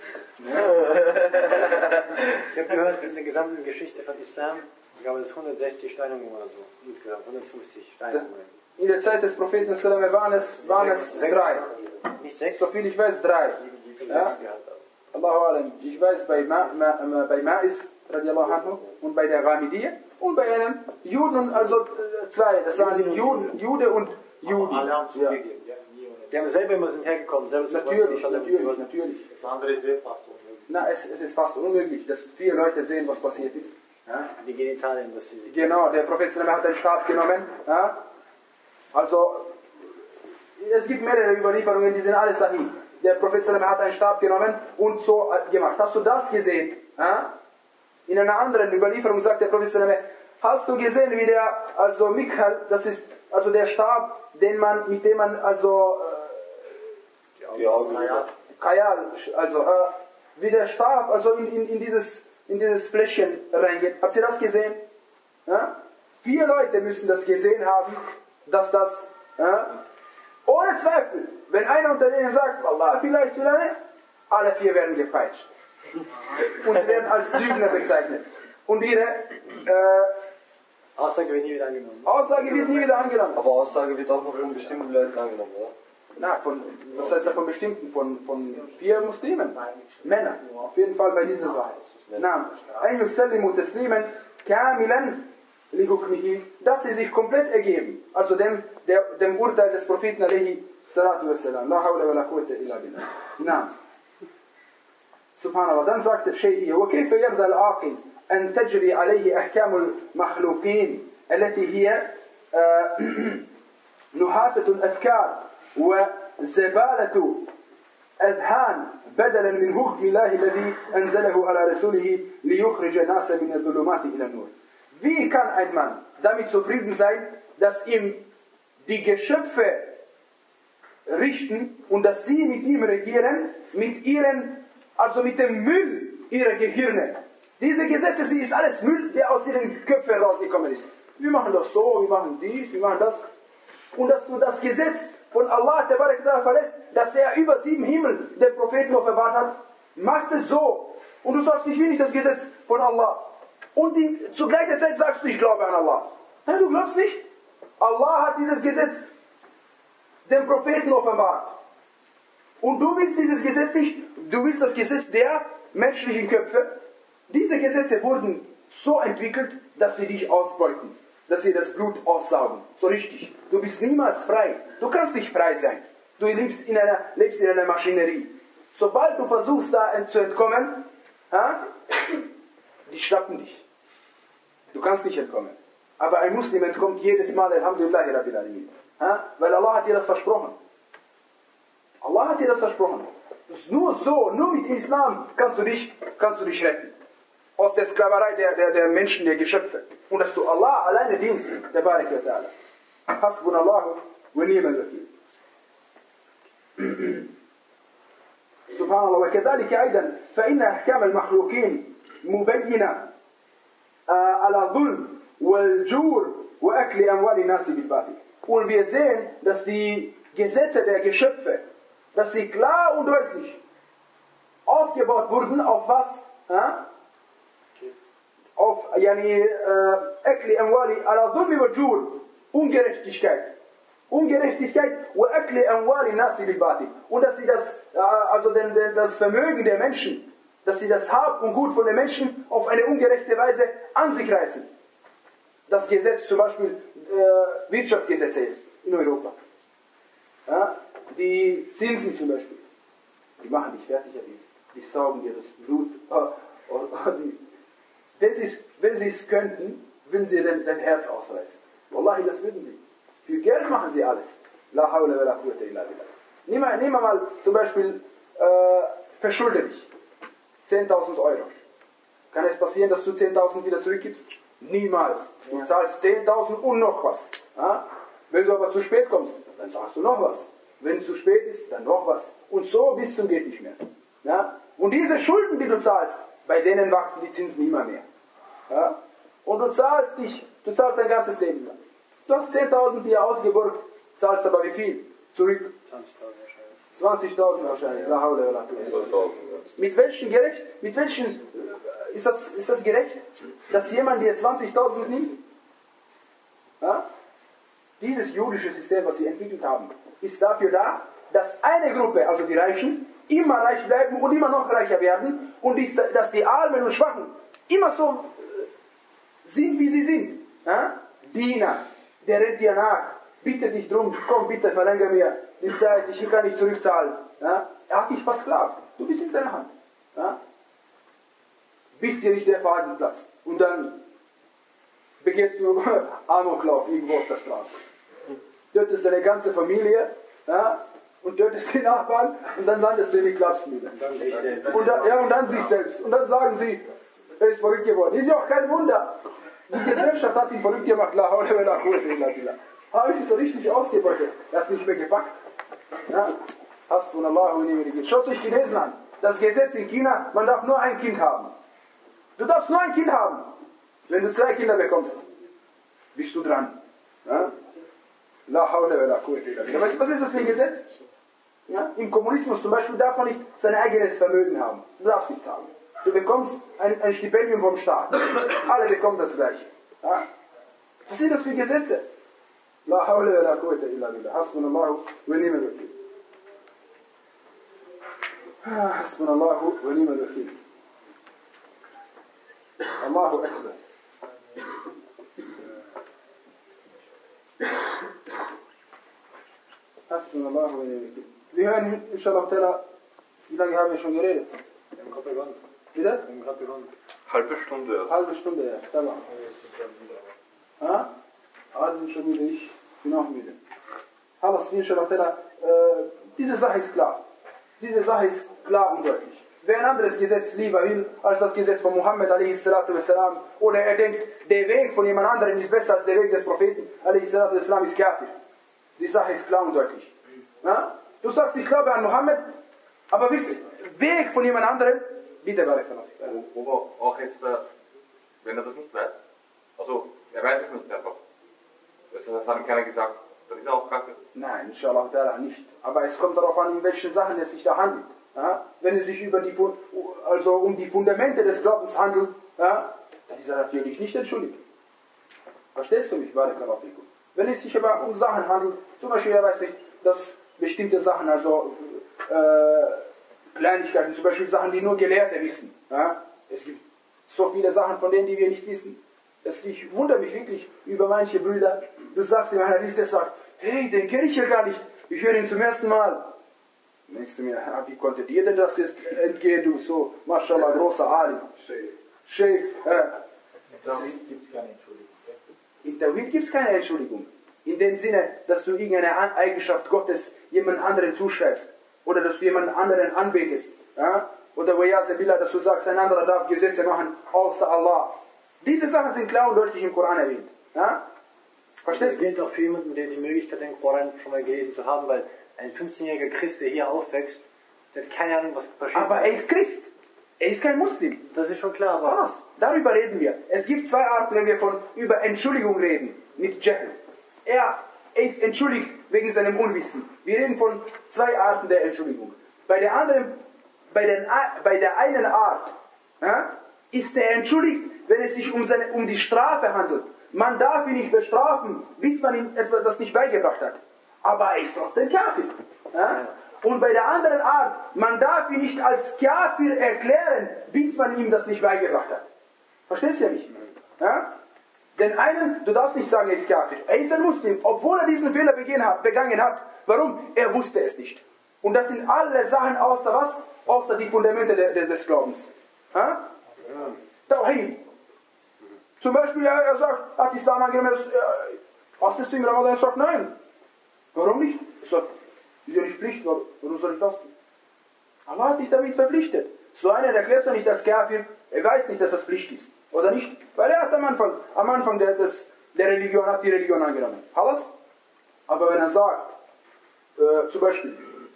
Ich habe gehört, in der gesamten Geschichte von Islam gab es hundertsechzig Steinigungen oder so. Insgesamt hundertfünfzig Steinigungen. In der Zeit des Propheten waren es, waren es drei. Nicht sechs? So viel ich weiß, drei. Ja? Allahu alam. Ich weiß bei, Ma, Ma, Ma, bei Ma'is radiallahu anhu und bei der Ghamidiyya und bei einem Juden, also zwei. Das waren Juden, Jude und Juden. Alle haben zugegeben. Ja. Die haben selber immer sind hergekommen. Selber natürlich, natürlich, natürlich. Das andere ist fast unmöglich. Na, es, es ist fast unmöglich, dass vier Leute sehen, was passiert ist. Ja? Die Genitalien, das sie... Genau, der Prophet hat den Stab genommen. Ja? Also, es gibt mehrere Überlieferungen, die sind alle sahih. Der Prophet hat einen Stab genommen und so gemacht. Hast du das gesehen? Ja? In einer anderen Überlieferung sagt der Prophet, hast du gesehen, wie der, also Mikhal, das ist also der Stab, den man, mit dem man also äh, Kajal, also äh, wie der Stab, also in, in, in, dieses, in dieses Fläschchen reingeht. Habt ihr das gesehen? Ja? Vier Leute müssen das gesehen haben, dass das, ja? Ohne Zweifel, wenn einer unter denen sagt, Allah, vielleicht, vielleicht, alle vier werden gepeitscht. Und sie werden als Lügner bezeichnet. Und ihre äh, Aussage wird nie wieder angenommen. Aussage wird nie wieder angenommen. Aber Aussage wird auch noch von bestimmten Leuten angenommen, oder? Na, von, was heißt ja von bestimmten? Von, von vier Muslimen. Männer. Auf jeden Fall bei dieser Sache. Na, ein Yusallimu Taslimen Kamilan li hukmihi, dass sie sich komplett ergeben. Also dem, der, dem Urteil des Propheten alaihi salatu wassalam. La hawla wa la quwwata illa billah. Na. Subhanallah. Dann sagt der Shaykh hier, وكيف يرضى العاقل أن تجري عليه أحكام المخلوقين التي هي نهاتة الأفكار وزبالة أذهان بدلا من حكم الله الذي أنزله على رسوله ليخرج الناس من الظلمات إلى النور. Wie kann ein Mann damit zufrieden sein, dass ihm die Geschöpfe richten und dass sie mit ihm regieren, mit ihren, also mit dem Müll ihrer Gehirne? Diese Gesetze, sie ist alles Müll, der aus ihren Köpfen rausgekommen ist. Wir machen das so, wir machen dies, wir machen das. Und dass du das Gesetz von Allah verlässt, dass er über sieben Himmel den Propheten offenbart hat, machst es so. Und du sagst, ich will nicht das Gesetz von Allah. Und die, zu gleicher Zeit sagst du, ich glaube an Allah. Nein, du glaubst nicht. Allah hat dieses Gesetz dem Propheten offenbart. Und du willst dieses Gesetz nicht, du willst das Gesetz der menschlichen Köpfe. Diese Gesetze wurden so entwickelt, dass sie dich ausbeuten, dass sie das Blut aussaugen. So richtig. Du bist niemals frei. Du kannst nicht frei sein. Du lebst in einer, lebst in einer Maschinerie. Sobald du versuchst, da zu entkommen, ha, die schnappen dich. Du kannst nicht entkommen. Aber ein Muslim entkommt jedes Mal, Alhamdulillah, Rabbil Alamin. Weil Allah hat dir das versprochen. Allah hat dir das versprochen. Nur so, nur mit Islam kannst du dich, kannst du dich retten. Aus der Sklaverei der, der, der Menschen, der Geschöpfe. Und dass du Allah alleine dienst, der Barik wa Ta'ala. Hasbunallahu wa ni'mal wakeel. Subhanallah. وكذلك أيضا فإن أحكام المخلوقين مبينة على ظلم والجور وأكل أموال الناس بالباطل. Und wir sehen, dass die Gesetze der Geschöpfe, dass sie klar und deutlich aufgebaut wurden, auf was? Ha? Auf yani, Akli Amwali ala Dhulmi wa Jur, Ungerechtigkeit. Ungerechtigkeit wa Akli Amwali Nasi bil Batil. Und dass sie das, also den, den, das Vermögen der Menschen, dass sie das Hab und Gut von den Menschen auf eine ungerechte Weise an sich reißen. Das Gesetz zum Beispiel, äh, Wirtschaftsgesetze ist in Europa. Ja? Die Zinsen zum Beispiel, die machen dich fertig, die, die saugen dir das Blut, oh, oh, oh, die, wenn sie wenn sie es könnten, würden sie dein, dein Herz ausreißen. Wallahi, das würden sie. Für Geld machen sie alles. La hawla wa la quwwata illa billah. Nimm mal, nimm mal zum Beispiel, äh, verschulde dich. zehntausend Euro. Kann es passieren, dass du zehntausend wieder zurückgibst? Niemals. Du zahlst zehntausend und noch was. Ja? Wenn du aber zu spät kommst, dann zahlst du noch was. Wenn es zu spät ist, dann noch was. Und so bis zum geht nicht mehr. Ja? Und diese Schulden, die du zahlst, bei denen wachsen die Zinsen immer mehr. Ja? Und du zahlst dich, du zahlst dein ganzes Leben lang. Du hast zehntausend dir ausgeborgt, zahlst aber wie viel? Zurück. zwanzigtausend wahrscheinlich. Mit welchen gerecht? Mit welchen ist das, ist das gerecht, dass jemand dir zwanzigtausend nimmt? Ja? Dieses jüdische System, was sie entwickelt haben, ist dafür da, dass eine Gruppe, also die Reichen, immer reich bleiben und immer noch reicher werden und dass die Armen und Schwachen immer so sind, wie sie sind. Ja? Diener, der rennt dir nach, bitte dich drum, komm bitte, verlängere mir die Zeit, ich kann nicht zurückzahlen. Ja? Er hat dich versklavt, du bist in seiner Hand. Ja? Bis dir nicht der Faden platzt. Und dann begehst du Amoklauf irgendwo auf der Straße. Tötest deine ganze Familie, ja? Und tötest die Nachbarn und dann landest du in die Klapsmühle. Und dann, ja, und dann sich selbst. Und dann sagen sie, er ist verrückt geworden. Ist ja auch kein Wunder. Die Gesellschaft hat ihn verrückt gemacht. Habe ich so richtig ausgebeutet. Er hat nicht mehr gepackt. Ja? Hasbunallahu wa ni'mal wakeel. Schaut euch Chinesen an. Das Gesetz in China, man darf nur ein Kind haben. Du darfst nur ein Kind haben. Wenn du zwei Kinder bekommst, bist du dran. Ja? La hawla wa la quwwata illa billah. Was ist das für ein Gesetz? Ja? Im Kommunismus zum Beispiel darf man nicht sein eigenes Vermögen haben. Du darfst nicht zahlen. Du bekommst ein, ein Stipendium vom Staat. Alle bekommen das gleiche. Ja? Was sind das für Gesetze? La hawla wa la quwwata illa billah. Hasbunallahu wa ni'mal wakeel. Hasbunallahu wa ni'mal wakeel. Allahu Akbar. Hasbunallahu wa ni'mal wakeel. Wir hören inshallah ta'ala, wie lange haben wir schon geredet? Wir haben gerade begonnen. Bitte? Wir haben gerade begonnen. Halbe Stunde erst. Halbe Stunde erst, tamam. Ja? Alle sind schon müde, ich bin auch müde. Halas, inshallah ta'ala, äh, diese Sache ist klar. Diese Sache ist klar und deutlich. Wer ein anderes Gesetz lieber will, als das Gesetz von Muhammad alaihi salatu wassalam, oder er denkt, der Weg von jemand anderem ist besser als der Weg des Propheten alaihi salatu wassalam, ist Kafir. Die Sache ist klar und deutlich. Ja? Du sagst, ich glaube an Muhammad, aber wisst, Weg von jemand anderem, bitte Barakallah. Aber auch jetzt, wenn er das nicht weiß, also er weiß es nicht einfach. Das hat ihm keiner gesagt, dann ist er auch Kafir. Nein, inshallah ta'ala nicht. Aber es kommt darauf an, in welchen Sachen es sich da handelt. Ja? Wenn es sich über die, also um die Fundamente des Glaubens handelt, ja, dann ist er natürlich nicht entschuldigt. Verstehst du mich, Barakallah fikum? Wenn es sich aber um Sachen handelt, zum Beispiel, er weiß nicht, dass bestimmte Sachen, also äh, Kleinigkeiten, zum Beispiel Sachen, die nur Gelehrte wissen. Ja? Es gibt so viele Sachen, von denen die wir nicht wissen. Es, ich wundere mich wirklich über manche Brüder. Du sagst ihm einer, der sagt, hey, den kenne ich ja gar nicht. Ich höre ihn zum ersten Mal. Denkst du mir, wie konnte dir denn das jetzt entgehen, du so, Mashallah, großer Ali. Sheikh. Äh, in Tawhid gibt es keine Entschuldigung. In Tawhid gibt es keine Entschuldigung. In dem Sinne, dass du irgendeine Eigenschaft Gottes jemand anderen zuschreibst. Oder dass du jemanden anderen anbetest. Ja? Oder dass du sagst, ein anderer darf Gesetze machen, außer Allah. Diese Sachen sind klar und deutlich im Koran erwähnt. Ja? Verstehst du? Das gilt auch für jemanden, der die Möglichkeit hat, den Koran schon mal gelesen zu haben, weil ein fünfzehnjähriger Christ, der hier aufwächst, der hat keine Ahnung, was passiert. Aber er ist Christ. Er ist kein Muslim. Das ist schon klar, aber... Was? Darüber reden wir. Es gibt zwei Arten, wenn wir von über Entschuldigung reden. Mit Jahl. Er, er ist entschuldigt wegen seinem Unwissen. Wir reden von zwei Arten der Entschuldigung. Bei der anderen, bei, den, bei der einen Art, ja, ist er entschuldigt, wenn es sich um, seine, um die Strafe handelt. Man darf ihn nicht bestrafen, bis man ihm etwas das nicht beigebracht hat. Aber er ist trotzdem Kafir. Ja? Und bei der anderen Art, man darf ihn nicht als Kafir erklären, bis man ihm das nicht beigebracht hat. Verstehst du mich? Ja? Den einen, du darfst nicht sagen, er ist Kafir. Er ist ein Muslim, obwohl er diesen Fehler begangen hat. Warum? Er wusste es nicht. Und das sind alle Sachen außer was? Außer die Fundamente des, des Glaubens. Ja? Tawhid. Zum Beispiel, er, er sagt, hat Islam angenommen, äh, fastest du im Ramadan? Er sagt, nein. Warum nicht? Er sagt, ist ja nicht Pflicht, warum soll ich fasten? Allah hat dich damit verpflichtet. So einer erklärt doch nicht als Kafir, er weiß nicht, dass das Pflicht ist. Oder nicht? Weil er hat am Anfang, am Anfang der, des, der Religion, hat die Religion angenommen. Alles? Aber wenn er sagt, äh, zum Beispiel,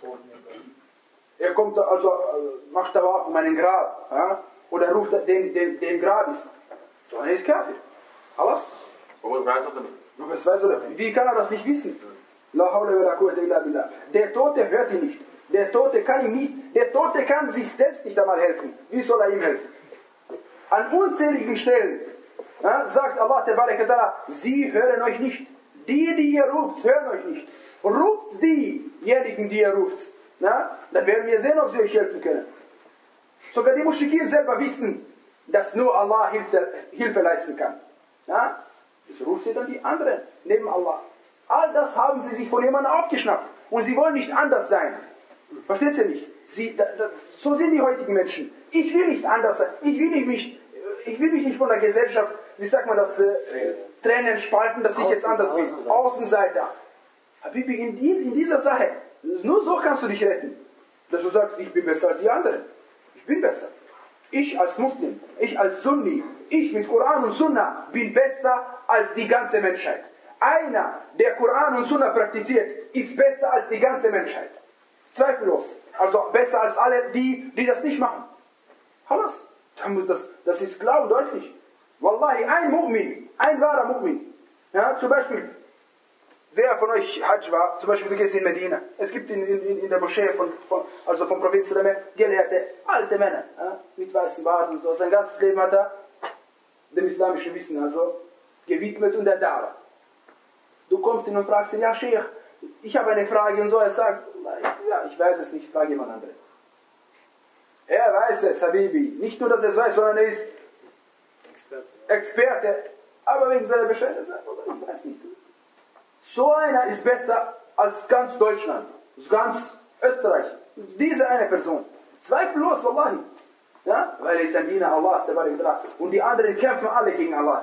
er kommt also, äh, macht Tawaf um einen Grab, ja? Oder ruft den, den, den Grab ist, so einer ist Kafir. Alles? Aber das weiß er nicht. Aber das weiß er nicht. Wie kann er das nicht wissen? La hawla wa la quwwata illa billah. Der Tote hört ihn nicht. Der Tote kann ihm nicht, der Tote kann sich selbst nicht einmal helfen. Wie soll er ihm helfen? An unzähligen Stellen ja, sagt Allah Ta'ala, sie hören euch nicht. Die, die ihr ruft, hören euch nicht. Ruft diejenigen, die ihr ruft. Ja, dann werden wir sehen, ob sie euch helfen können. Sogar die Muschrikin selber wissen, dass nur Allah Hilfe, Hilfe leisten kann. Ja? Das ruft sie dann die anderen neben Allah. All das haben sie sich von jemandem aufgeschnappt. Und sie wollen nicht anders sein. Versteht ihr nicht? Sie, da, da, so sind die heutigen Menschen. Ich will nicht anders sein. Ich will, nicht mich, ich will mich nicht von der Gesellschaft, wie sagt man das, äh, Tränen spalten, dass ich jetzt anders bin. Außenseiter. Habibi, in, in dieser Sache, nur so kannst du dich retten. Dass du sagst, ich bin besser als die anderen. Ich bin besser. Ich als Muslim, ich als Sunni, ich mit Koran und Sunna bin besser als die ganze Menschheit. Einer, der Koran und Sunna praktiziert, ist besser als die ganze Menschheit. Zweifellos. Also besser als alle die, die das nicht machen. Halas. Das, das ist klar und deutlich. Wallahi, ein Mu'min, ein wahrer Mu'min. Ja, zum Beispiel, wer von euch Hajj war, zum Beispiel du gehst in Medina. Es gibt in, in, in der Moschee von, von, also vom Prophet Sallallahu gelehrte, alte Männer, ja, mit weißen Bart und so. Sein ganzes Leben hat er dem islamischen Wissen also gewidmet und der Da'wah. Du kommst ihn und fragst ihn, ja Sheikh, ich habe eine Frage und so. Er sagt, ja, ich weiß es nicht, frage jemand anderen. Er weiß es, Habibi. Nicht nur, dass er es weiß, sondern er ist Experte. Experte. Aber wegen seiner Bescheid, er sagt, ich weiß nicht. So einer ist besser als ganz Deutschland, ganz Österreich. Diese eine Person. Zweifellos, Wallahi. Ja? Weil er ist ein Diener Allahs, und die anderen kämpfen alle gegen Allah.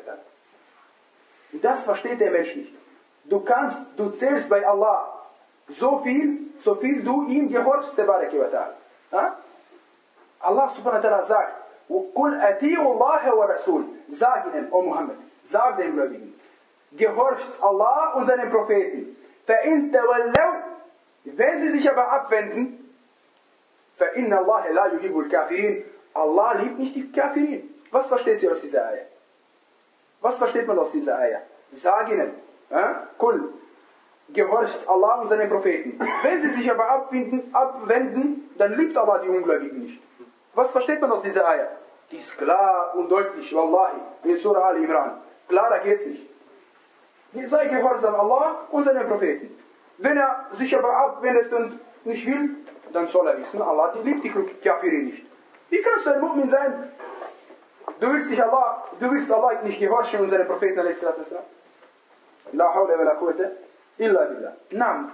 Und das versteht der Mensch nicht. Du kannst, du zählst bei Allah so viel, so viel du ihm gehorchst, ja? Allah subhanahu wa ta'ala sagt, وَقُلْ أَتِيعُوا اللَّهَ وَرَسُولُ Sag ihnen, O Muhammad, sag den Gläubigen, gehorcht Allah und seinen Propheten. فَإِن تَوَلَّوْا Wenn sie sich aber abwenden, فَإِنَّ اللَّهَ لَا يُحِبُّ الْكَافِرِينَ Allah liebt nicht die Kafirin. Was versteht sie aus dieser Eier? Was versteht man aus dieser Eier? Sag ihnen, ja, Kul, gehorcht Allah und seinen Propheten. Wenn sie sich aber abwenden, abwenden, dann liebt Allah die Ungläubigen nicht. Was versteht man aus dieser Eier? Die ist klar und deutlich, Wallahi, in Surah Al-Imran. Klarer geht's nicht. Sei gehorsam Allah und seinen Propheten. Wenn er sich aber abwendet und nicht will, dann soll er wissen, Allah die liebt die Kafirin nicht. Wie kannst du ein Mu'min sein? Du willst, dich Allah, du willst Allah nicht gehorchen und seinen Propheten a.s. La hawla wa la quwwata illa billah. Naam.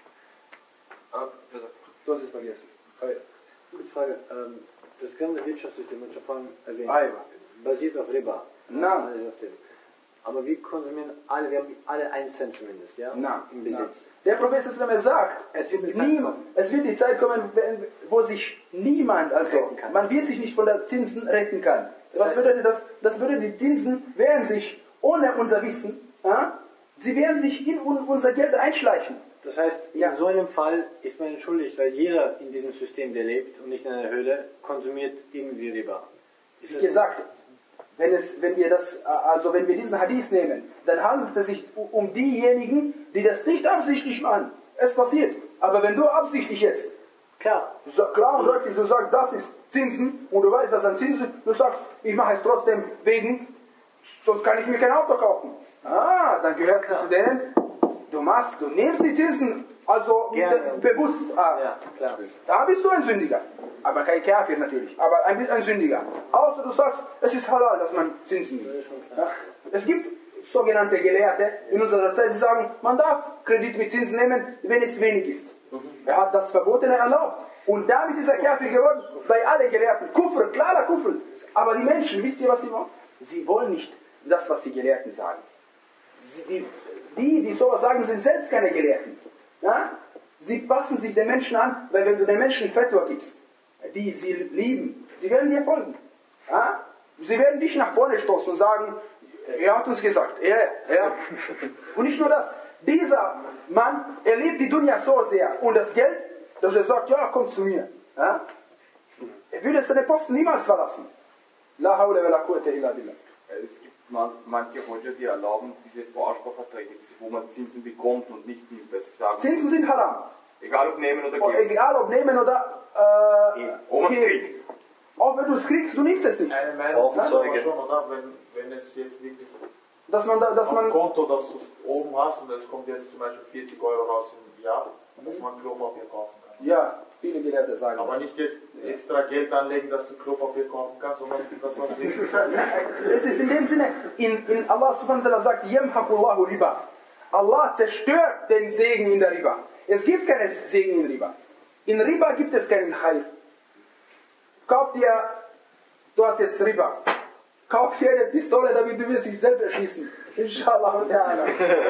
Du hast es vergessen. Gute Frage. Ähm, das ganze Wirtschaftssystem, das Japan erwähnt, Aiwa. basiert auf Riba. Naam. Aber wir konsumieren alle, wir haben alle einen Cent zumindest, ja? Naam. Im Besitz. Naam. Der Prophet sallallahu sagt, es wird, niemand, es wird die Zeit kommen, wo sich niemand, also man wird sich nicht von der Zinsen retten kann. Das Was bedeutet das? Das bedeutet, die Zinsen werden sich ohne unser Wissen, ja, sie werden sich in unser Geld einschleichen. Das heißt, in ja. so einem Fall ist man entschuldigt, weil jeder in diesem System, der lebt und nicht in einer Höhle, konsumiert irgendwie Riba. Wie gesagt, wenn, es, wenn, wir das, also wenn wir diesen Hadith nehmen, dann handelt es sich um diejenigen, die das nicht absichtlich machen. Es passiert. Aber wenn du absichtlich jetzt, klar, klar und deutlich, du sagst, das ist Zinsen und du weißt, das sind Zinsen, du sagst, ich mache es trotzdem wegen, sonst kann ich mir kein Auto kaufen. Ah, dann gehörst klar. du zu denen, du machst, du nimmst die Zinsen, also ja, be bewusst. Ah, ja, klar. Da bist du ein Sündiger. Aber kein Kafir natürlich, aber ein, ein Sündiger. Außer du sagst, es ist halal, dass man Zinsen nimmt. Ja? Es gibt sogenannte Gelehrte in unserer Zeit, die sagen, man darf Kredit mit Zinsen nehmen, wenn es wenig ist. Mhm. Er hat das Verbotene erlaubt. Und damit ist er Kafir geworden, bei allen Gelehrten. Kufr, klarer Kufr. Aber die Menschen, wisst ihr, was sie wollen? Sie wollen nicht das, was die Gelehrten sagen. Die, die, die sowas sagen, sind selbst keine Gelehrten. Ja? Sie passen sich den Menschen an, weil wenn du den Menschen Fatwa gibst, die sie lieben, sie werden dir folgen. Ja? Sie werden dich nach vorne stoßen und sagen, er hat uns gesagt, er, er. Und nicht nur das, dieser Mann, er liebt die Dunya so sehr und das Geld, dass er sagt, ja, komm zu mir. Ja? Er würde seine Posten niemals verlassen. La hawla wa la quwwata illa billah. Es gibt manche Hodja, die erlauben diese Vorsparverträge, wo man Zinsen bekommt und nicht nimmt. Das sagen, Zinsen sind haram. egal ob nehmen oder Oh, geben. egal ob nehmen oder äh, Ob man es geben. kriegt. Auch wenn du es kriegst, du nimmst es nicht. Eine Meinung Auch hat Zeuge. man schon, oder? Wenn, wenn es jetzt wirklich Dass man, da, dass auf man Konto, dass du es oben hast und es kommt jetzt zum Beispiel vierzig Euro raus im Jahr, dass man Klopapier kaufen kann. ja, viele Gelehrte sagen Aber das. nicht jetzt extra Geld anlegen, dass du Klopapier kaufen kannst, sondern das war wirklich. Es ist in dem Sinne, in, in Allah subhanahu wa ta'ala sagt, Yamhaqullahu Riba. Allah zerstört den Segen in der Riba. Es gibt keinen Segen in Riba. In Riba gibt es keinen Khair. Kauf dir, du hast jetzt Riba. Kauf dir eine Pistole, damit du wirst dich selbst erschießen. Inshallah und ta'ala.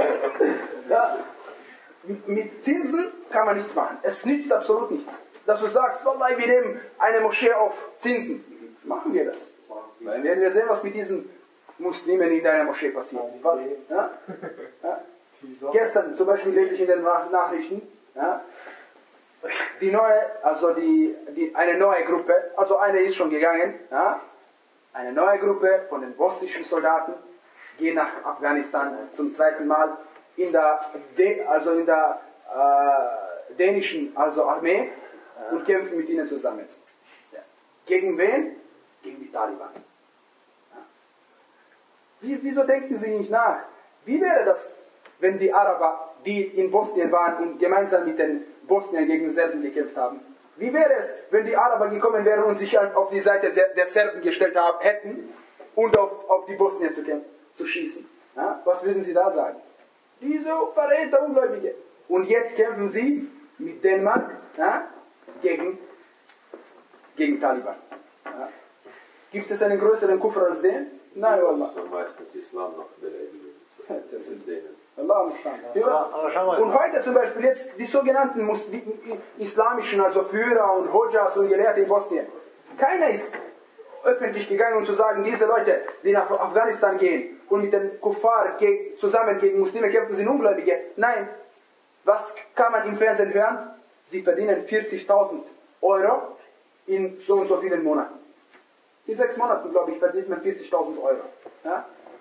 Ja, mit Zinsen kann man nichts machen. Es nützt absolut nichts. Dass du sagst, Wallahi, wir nehmen eine Moschee auf Zinsen. Machen wir das. Dann werden wir sehen, was mit diesen Muslimen in deiner Moschee passiert. Ja? Ja? Gestern zum Beispiel lese ich in den Nach- Nachrichten, ja? die neue, also die, die, eine neue Gruppe, also eine ist schon gegangen, ja? Eine neue Gruppe von den bosnischen Soldaten gehen nach Afghanistan zum zweiten Mal in der, also in der äh, dänischen also Armee und kämpfen mit ihnen zusammen. Ja. Gegen wen? Gegen die Taliban. Ja. Wie, wieso denken Sie nicht nach? Wie wäre das, wenn die Araber, die in Bosnien waren und gemeinsam mit den Bosniern gegen Serben gekämpft haben? Wie wäre es, wenn die Araber gekommen wären und sich auf die Seite der Serben gestellt haben, hätten und auf, auf die Bosnier zu, kämpfen, zu schießen? Ja? Was würden Sie da sagen? Diese Verräter, Ungläubige. Und jetzt kämpfen Sie mit Dänemark ja, gegen, gegen Taliban. Ja. Gibt es einen größeren Kufr als den? Nein, Wallah. Das ist meistens Islam noch beleidigen. Das sind denen. Allah mustan. Und heute zum Beispiel jetzt die sogenannten Muslim, islamischen, also Führer und Hodjas und Gelehrte in Bosnien. Keiner ist öffentlich gegangen, um zu sagen, diese Leute, die nach Afghanistan gehen und mit den Kuffar gegen, zusammen gegen Muslime kämpfen, sind Ungläubige. Nein. Was kann man im Fernsehen hören? Sie verdienen vierzigtausend Euro in so und so vielen Monaten. In sechs Monaten, glaube ich, verdient man vierzigtausend Euro. Ja?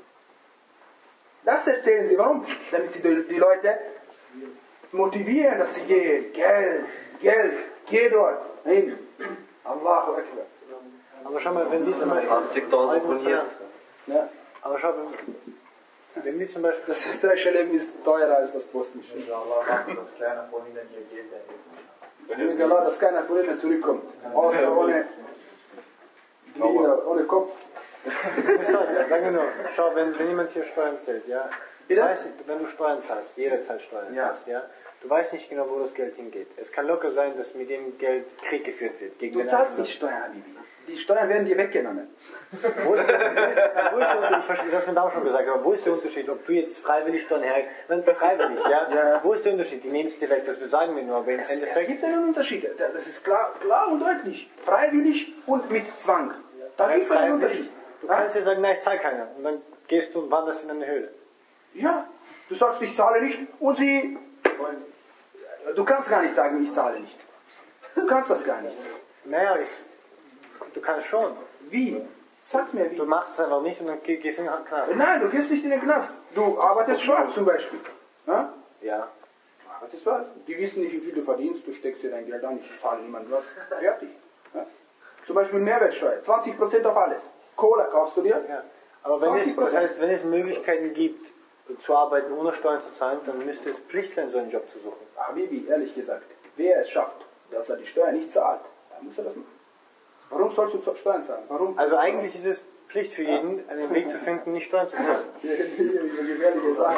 Das erzählen sie. Warum? Damit sie die Leute motivieren, dass sie gehen. Geld, Geld, geh dort hin. Allahu Akbar. Aber schau mal, wenn die zum Beispiel... achtzigtausend von hier. Ja. Aber schau, wenn, wenn die zum Beispiel... Das österreichische Leben ist teurer als das bosnische. Ja, Allah macht, dass keiner von ihnen ihr Geld erhebt. Möge Allah, dass keiner von ihnen zurückkommt. Außer ohne Glieder, ohne Kopf. Sagen wir nur, schau, wenn, wenn jemand hier Steuern zahlt, ja, Bitte? weißt, wenn du Steuern zahlst, jeder zahlt Steuern, Ja. zahlst, ja, du weißt nicht genau, wo das Geld hingeht. Es kann locker sein, dass mit dem Geld Krieg geführt wird. Gegen Du den zahlst anderen. nicht Steuern, Habibi. Die Steuern werden dir weggenommen. Wo ist der, wo ist, wo ist der Unterschied? Ich verstehe, das hast du mir auch schon gesagt, aber wo ist der Unterschied, ob du jetzt freiwillig Steuern her, wenn freiwillig, ja? Ja. Wo ist der Unterschied? Die nehmen es dir weg, das sagen wir nur, aber im Es, es Endeffekt... gibt einen Unterschied. Das ist klar, klar und deutlich. Freiwillig und mit Zwang. Da gibt es einen Unterschied. Du kannst ja sagen, nein, ich zahle keiner. Und dann gehst du und wanderst in eine Höhle. Ja, du sagst, ich zahle nicht und sie... Du kannst gar nicht sagen, ich zahle nicht. Du kannst das gar nicht. Naja, ich, du kannst schon. Wie? Sag's mir wie. Du machst es einfach nicht und dann geh- gehst du in den Knast. Nein, du gehst nicht in den Knast. Du arbeitest schwarz zum Beispiel. Ja? Ja. Du arbeitest schwarz. Die wissen nicht, wie viel du verdienst. Du steckst dir dein Geld an. Ich zahle niemandem was. Fertig. Ja? Zum Beispiel Mehrwertsteuer. zwanzig Prozent auf alles. Cola kaufst du dir? Ja. Aber wenn es, zwanzig das Prozent. heißt, wenn es Möglichkeiten gibt, zu arbeiten, ohne Steuern zu zahlen, dann müsste es Pflicht sein, so einen Job zu suchen. Habibi, ehrlich gesagt, wer es schafft, dass er die Steuer nicht zahlt, dann muss er das machen. Warum sollst du Steuern zahlen? Warum? Also eigentlich ist es Pflicht für jeden, einen Weg zu finden, nicht Steuern zu zahlen. Gefährliche Sache.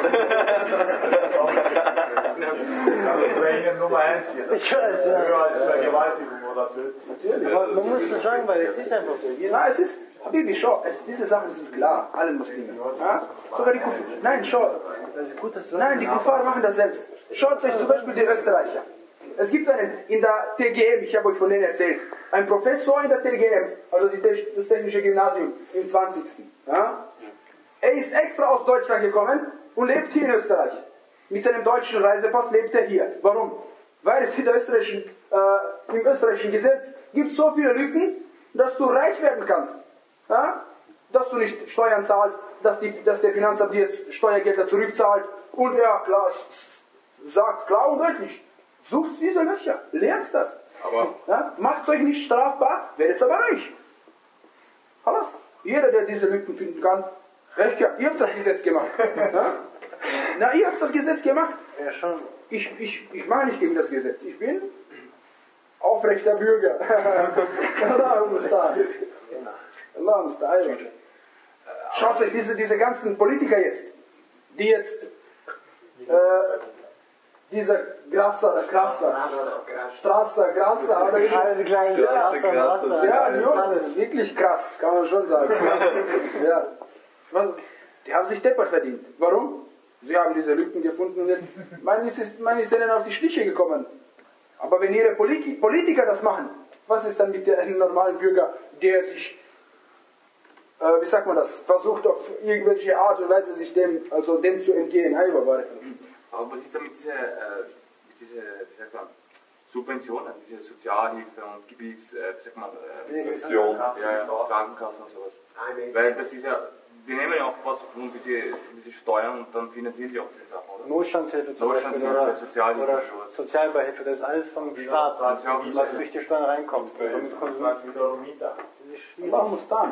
Das wäre Ihnen Nummer eins hier. Ich weiß, ja. Höher als Vergewaltigung oder Töten. Natürlich. Aber man muss das sagen, weil es ist einfach so. Jeder Na, es ist, Habibi, schau, es, diese Sachen sind klar, allen Muslimen. Ja? Sogar die Kuffar. Nein, schau. Nein, die Kuffar machen das selbst. Schaut euch zum Beispiel die Österreicher. Es gibt einen in der T G M, ich habe euch von denen erzählt, ein Professor in der T G M, also die, das Technische Gymnasium im zwanzigsten Ja? Er ist extra aus Deutschland gekommen und lebt hier in Österreich. Mit seinem deutschen Reisepass lebt er hier. Warum? Weil es in der österreichischen, äh, im österreichischen Gesetz gibt so viele Lücken, dass du reich werden kannst. Ja? Dass du nicht Steuern zahlst, dass, die, dass der Finanzamt dir Steuergelder zurückzahlt. Und er klar, sagt klar und deutlich, sucht diese Löcher, lernt das. Aber ja? Macht euch nicht strafbar, werdet aber reich. Alles. Jeder, der diese Lücken finden kann, recht gehabt. Ihr habt das Gesetz gemacht. Ja? Na, ihr habt das Gesetz gemacht. Ja, schon. Ich, ich, ich mache nicht gegen das Gesetz. Ich bin aufrechter Bürger. Allah Mustaan. Allah Mustaan. Schaut euch diese, diese ganzen Politiker jetzt, die jetzt äh, dieser Grasser, der Krasser, Strasser, Grasser, oder Alle kleinen Grasser, Grasser. ja, Junge, wirklich krass, kann man schon sagen. Ja. Die haben sich deppert verdient. Warum? Sie haben diese Lücken gefunden und jetzt, man ist, man ist denen auf die Schliche gekommen. Aber wenn ihre Politiker das machen, was ist dann mit dem normalen Bürger, der sich, äh, wie sagt man das, versucht auf irgendwelche Art und Weise sich dem, also dem zu entgehen? Aber was ist da mit dieser, äh, mit dieser, wie sagt man, Subventionen, diese Sozialhilfe und Gebiets, äh, wie sagt man, äh, Pension, ja, ja, Krankenkassen und sowas. Weil das ist ja, die nehmen ja auch was von diese, diese Steuern und dann finanzieren die auch diese Sachen, oder? Notstandshilfe zum Beispiel Notstandshilfe, oder, Sozialhilfe oder sowas. Sozialbeihilfe, das ist alles vom Staat, was durch die Steuern reinkommt. Allah Mustaan.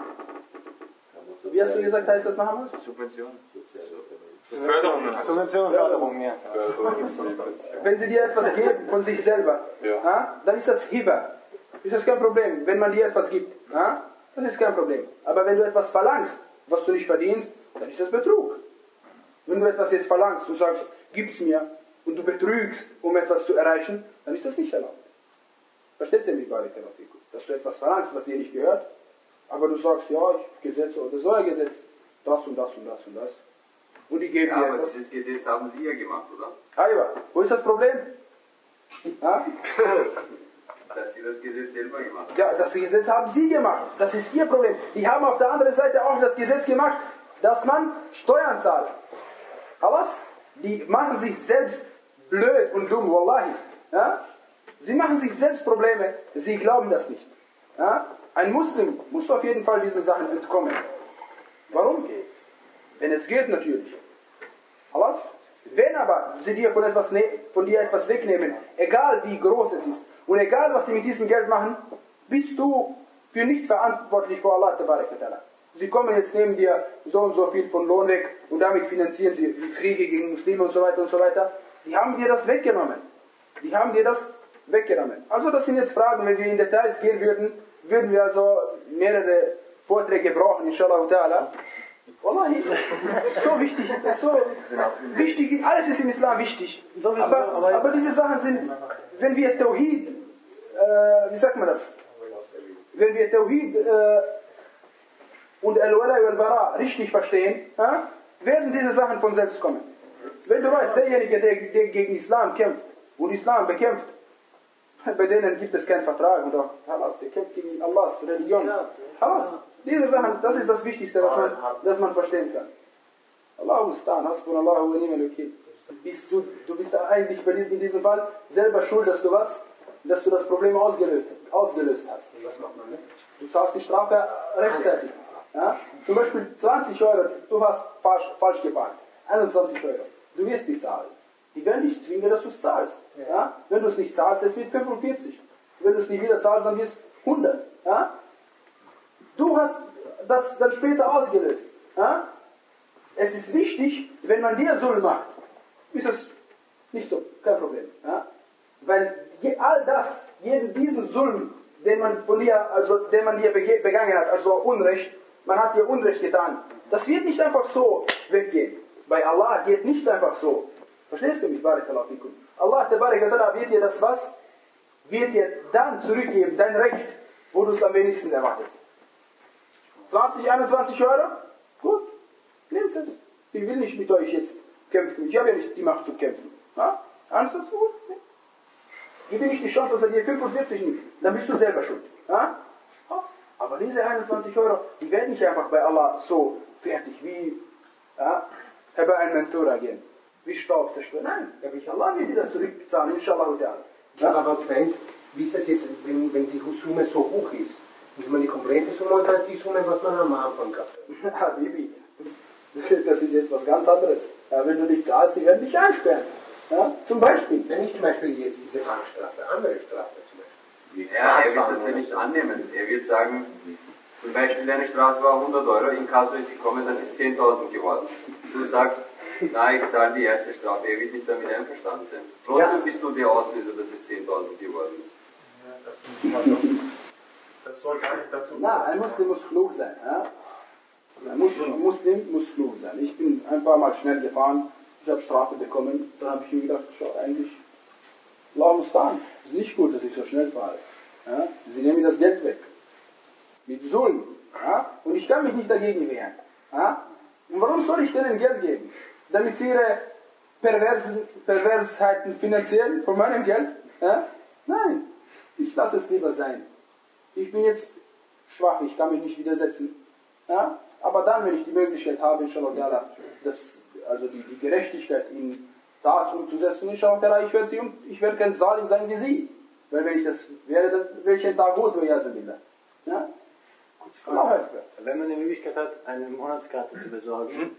Wie hast du gesagt, heißt das nochmal? Subvention. Förderungen halt. Subvention, Förderung, ja. Wenn sie dir etwas geben von sich selber, Ja. ja, dann ist das Hiba. Ist das kein Problem, wenn man dir etwas gibt. Ja? Das ist kein Problem. Aber wenn du etwas verlangst, was du nicht verdienst, dann ist das Betrug. Wenn du etwas jetzt verlangst, du sagst, gib's mir, und du betrügst, um etwas zu erreichen, dann ist das nicht erlaubt. Versteht ihr mich, Barakallahu? Dass du etwas verlangst, was dir nicht gehört, aber du sagst, ja, ich gesetze oder so ein Gesetz, das und das und das und das. Und die geben Ja, dir aber etwas. dieses Gesetz haben Sie ja gemacht, oder? Aiwa, wo ist das Problem? Ja? Dass Sie das Gesetz selber gemacht haben. Ja, das Gesetz haben Sie gemacht. Das ist Ihr Problem. Die haben auf der anderen Seite auch das Gesetz gemacht, dass man Steuern zahlt. Aber die machen sich selbst blöd und dumm, wallahi. Ja? Sie machen sich selbst Probleme. Sie glauben das nicht. Ja? Ein Muslim muss auf jeden Fall diesen Sachen entkommen. Warum? Wenn es geht, natürlich. Aber wenn aber sie dir von, etwas ne von dir etwas wegnehmen, egal wie groß es ist, und egal was sie mit diesem Geld machen, bist du für nichts verantwortlich vor Allah. Sie kommen jetzt, nehmen dir so und so viel von Lohn weg und damit finanzieren sie die Kriege gegen Muslime und so weiter und so weiter. Die haben dir das weggenommen. Die haben dir das weggenommen. Also das sind jetzt Fragen, wenn wir in Details gehen würden, würden wir also mehrere Vorträge brauchen, inshallah ta'ala. Wallahi, das ist so wichtig, das ist so wichtig, alles ist im Islam wichtig. Aber, aber diese Sachen sind, wenn wir Tawhid, äh, wie sagt man das? Wenn wir Tawhid äh, und Al-Wala wal-Bara richtig verstehen, ja, werden diese Sachen von selbst kommen. Wenn du weißt, derjenige, der, der gegen Islam kämpft und Islam bekämpft, bei denen gibt es keinen Vertrag oder Halas, der kämpft gegen Allahs Religion. Halas, diese Sachen, das ist das Wichtigste, was man, das man verstehen kann. Allahu Mustaan, Hasbunallahu wa ni'mal wakeel. Bist du, du bist eigentlich bei diesem, in diesem Fall selber schuld, dass du was, dass du das Problem ausgelöst, ausgelöst hast. Was macht man, ne? Du zahlst die Strafe rechtzeitig. Ja? Zum Beispiel zwanzig Euro, du hast falsch, falsch geparkt. einundzwanzig Euro. Du wirst nicht zahlen. Die werden dich zwingen, dass du es zahlst. Ja? Wenn du es nicht zahlst, es wird fünfundvierzig. Wenn du es nicht wieder zahlst, dann wird es hundert. Ja? Du hast das dann später ausgelöst. Ja? Es ist wichtig, wenn man dir Sulm macht, ist es nicht so, kein Problem. Ja? Weil je, all das, jeden diesen Sulm, den man von dir, also den man dir begangen hat, also Unrecht, man hat dir Unrecht getan, das wird nicht einfach so weggehen. Bei Allah geht nichts einfach so. Verstehst du mich, Barakallahu fikum? Allah Ta'ala wird dir das was? Wird dir dann zurückgeben, dein Recht, wo du es am wenigsten erwartest. zwanzig, einundzwanzig Euro? Gut, nehmt es. Ich will nicht mit euch jetzt kämpfen. Ich habe ja nicht die Macht zu kämpfen. Ja? Alles ist gut. Gib dir nicht die Chance, dass er dir fünfundvierzig nimmt. Dann bist du selber schuld. Ja? Aber diese einundzwanzig Euro, die werden nicht einfach bei Allah so fertig wie ja, bei einem Menthura gehen. Wie Staub zerstört. Nein, Allah wird dir das zurückzahlen, inshallah. Ja, aber Freund, wie ist das jetzt, wenn, wenn die Summe so hoch ist? Muss man die komplette Summe oder halt die Summe, was man am Anfang gab? Habibi, das ist jetzt was ganz anderes. Ja, wenn du nicht zahlst, die werden dich einsperren. Ja? Zum Beispiel. Wenn nicht zum Beispiel jetzt diese Bankstrafe, andere Strafe zum Beispiel. Ja, er wird das ja nicht annehmen. Er wird sagen, zum Beispiel deine Strafe war hundert Euro, in Kasso ist gekommen, das ist zehntausend geworden. Du sagst, nein, ich zahle die erste Strafe, er wird nicht damit einverstanden sein. Trotzdem ja. bist du der Auslöser, dass es zehntausend geworden ist. Ja, das, das soll gar nicht dazu. Na, ein Muslim muss klug sein. Ja? Ein Muslim, Muslim muss klug sein. Ich bin ein paar Mal schnell gefahren, ich habe Strafe bekommen, dann habe ich mir gedacht, schau, eigentlich, Allah muss fahren. Es ist nicht gut, dass ich so schnell fahre. Ja? Sie nehmen mir das Geld weg. Mit Zulm. Ja? Und ich kann mich nicht dagegen wehren. Ja? Und warum soll ich denen Geld geben? Damit sie ihre Perversen, Perversheiten finanzieren von meinem Geld? Ja? Nein, ich lasse es lieber sein. Ich bin jetzt schwach, ich kann mich nicht widersetzen. Ja? Aber dann, wenn ich die Möglichkeit habe, inshallah, das, also die, die Gerechtigkeit in Tat umzusetzen, inshallah, ich werde, sie, ich werde kein Salim sein wie sie. Weil wenn ich das wäre, dann wäre ich ein Tag gut, ja? Wenn man die Möglichkeit hat, eine Monatskarte zu besorgen,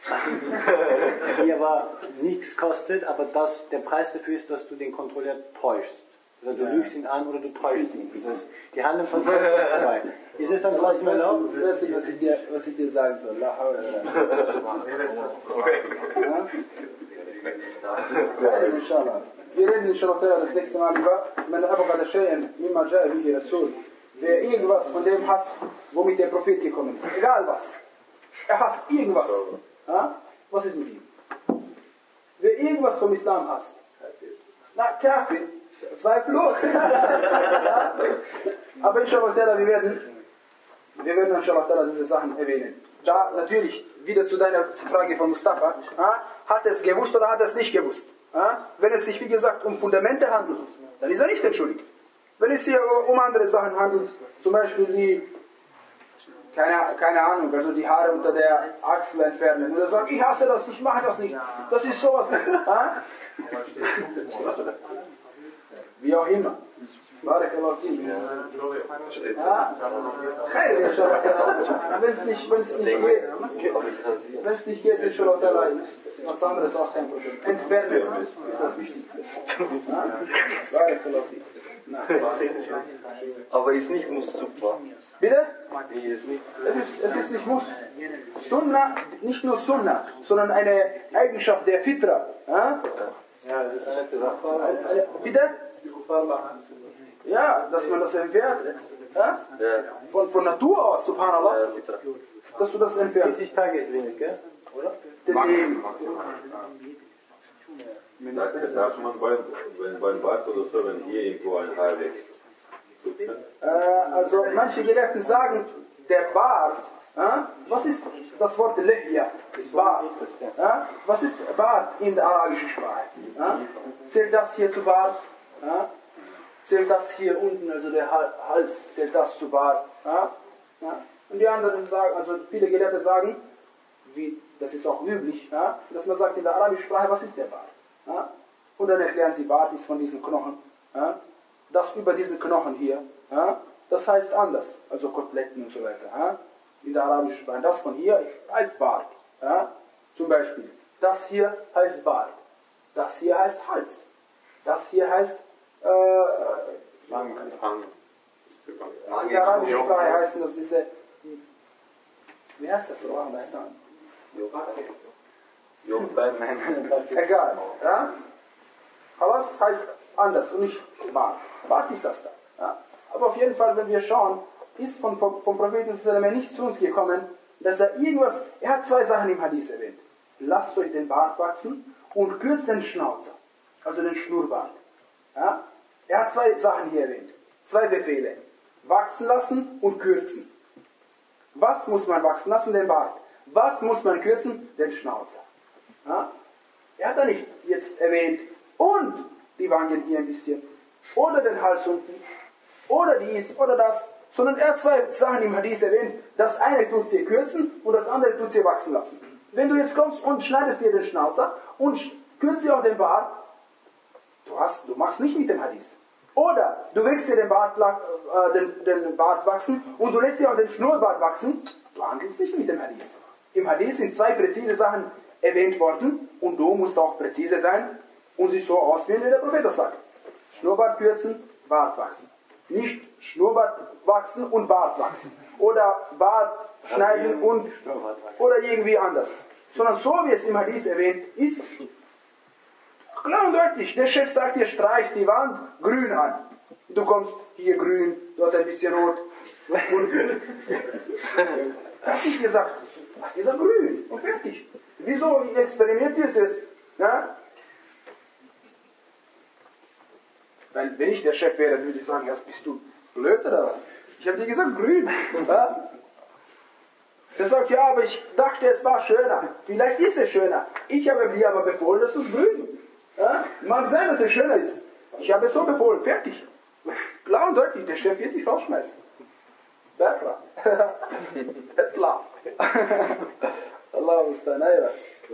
die aber nichts kostet, aber das, der Preis dafür ist, dass du den Kontrolleur täuschst. Also du lügst ihn an oder du täuschst ihn. Das heißt, die Handlung von Täuschung ist dabei. Ist es dann trotzdem erlaubt? Ich weiß nicht, was ich dir, was ich dir sagen soll. Wir reden inshallah das nächste Mal über Man abghada shay'an mimma ja'a bihi Rasul. Wer irgendwas von dem hasst, womit der Prophet gekommen ist. Egal was. Er hasst irgendwas. Ja? Was ist mit ihm? Wer irgendwas vom Islam hasst. Na, Kafir. Zweifellos. Ja? Aber inshallah, wir werden, wir werden inshallah diese Sachen erwähnen. Da natürlich, wieder zu deiner Frage von Mustafa, ja? Hat er es gewusst oder hat er es nicht gewusst? Ja? Wenn es sich, wie gesagt, um Fundamente handelt, dann ist er nicht entschuldigt. Wenn es sich um andere Sachen handelt, zum Beispiel wie, keine, keine Ahnung, also die Haare unter der Achsel entfernen, und er sagt, ich hasse das, ich mache das nicht, das ist sowas. Ja? Wie auch immer. Barakallahu fiik. Wenn es nicht, wenn es nicht geht, wenn es nicht geht, inshallah, was anderes auch kein Problem. Entfernen ist das Wichtigste. Barakallahu fiik. Aber ist nicht Muss Zupfa. Bitte? Nee, ist nicht. Es ist, es ist nicht Muss. Sunnah, nicht nur Sunnah, sondern eine Eigenschaft der Fitra. Ja, das ist eine Sache. Bitte? Ja, dass man das entfernt. Ja? Von, von Natur aus, subhanallah. Dass du das entfernst. vierzig Tage ist wenig, gell? Oder? Darf man beim, beim Bart oder so, wenn hier irgendwo ein Haar wächst? Äh, also manche Gelehrten sagen, der Bart, äh, was ist das Wort Lehya? Bart. Äh, was ist Bart in der arabischen Sprache? Äh? Zählt das hier zu Bart? Äh? Zählt das hier unten, also der Hals, zählt das zu Bart? Äh? Äh? Und die anderen sagen, also viele Gelehrte sagen, wie, das ist auch üblich, äh, dass man sagt in der arabischen Sprache, was ist der Bart? Ja? Und dann erklären sie, Bart ist von diesen Knochen. Ja? Das über diesen Knochen hier, ja? Das heißt anders. Also Koteletten und so weiter. Ja? In der arabischen Sprache. Das von hier heißt Bart. Ja? Zum Beispiel, das hier heißt Bart. Das hier heißt Hals. Das hier heißt äh, Lang. in der arabischen Sprache heißen das diese, wie heißt das? Egal. Ja? Aber es heißt anders und nicht Bart. Bart ist das da. Ja? Aber auf jeden Fall, wenn wir schauen, ist von, vom, vom Propheten nicht zu uns gekommen, dass er irgendwas, er hat zwei Sachen im Hadith erwähnt. Lasst euch den Bart wachsen und kürzt den Schnauzer, also den Schnurrbart. Ja? Er hat zwei Sachen hier erwähnt. Zwei Befehle. Wachsen lassen und kürzen. Was muss man wachsen lassen? Den Bart. Was muss man kürzen? Den Schnauzer. Ja? Er hat da nicht jetzt erwähnt, und die Wangen hier ein bisschen, oder den Hals unten, oder dies, oder das, sondern er hat zwei Sachen im Hadith erwähnt. Das eine tut dir kürzen und das andere tut dir wachsen lassen. Wenn du jetzt kommst und schneidest dir den Schnauzer und kürzt dir auch den Bart, du, hast, du machst nicht mit dem Hadith. Oder du wächst dir den Bart, äh, den, den Bart wachsen und du lässt dir auch den Schnurrbart wachsen, du handelst nicht mit dem Hadith. Im Hadith sind zwei präzise Sachen erwähnt worden und du musst auch präzise sein und sich so auswählen, wie der Prophet das sagt. Schnurrbart kürzen, Bart wachsen. Nicht Schnurrbart wachsen und Bart wachsen. Oder Bart schneiden und oder irgendwie anders. Sondern so wie es im Hadith erwähnt ist, klar und deutlich, der Chef sagt dir, streich die Wand grün an. Du kommst hier grün, dort ein bisschen rot. Und er hat nicht gesagt, hat gesagt grün und fertig. Wieso experimentierst du es? Ja? Weil wenn ich der Chef wäre, dann würde ich sagen, jetzt bist du blöd oder was? Ich habe dir gesagt grün. Ja? Er sagt, ja, aber ich dachte, es war schöner. Vielleicht ist es schöner. Ich habe dir aber befohlen, dass du es grün. Ja? Mag sein, dass es schöner ist. Ich habe es so befohlen. Fertig. Klar und deutlich, der Chef wird dich rausschmeißen. Ja, klar. Etla. Allah ist da, naja.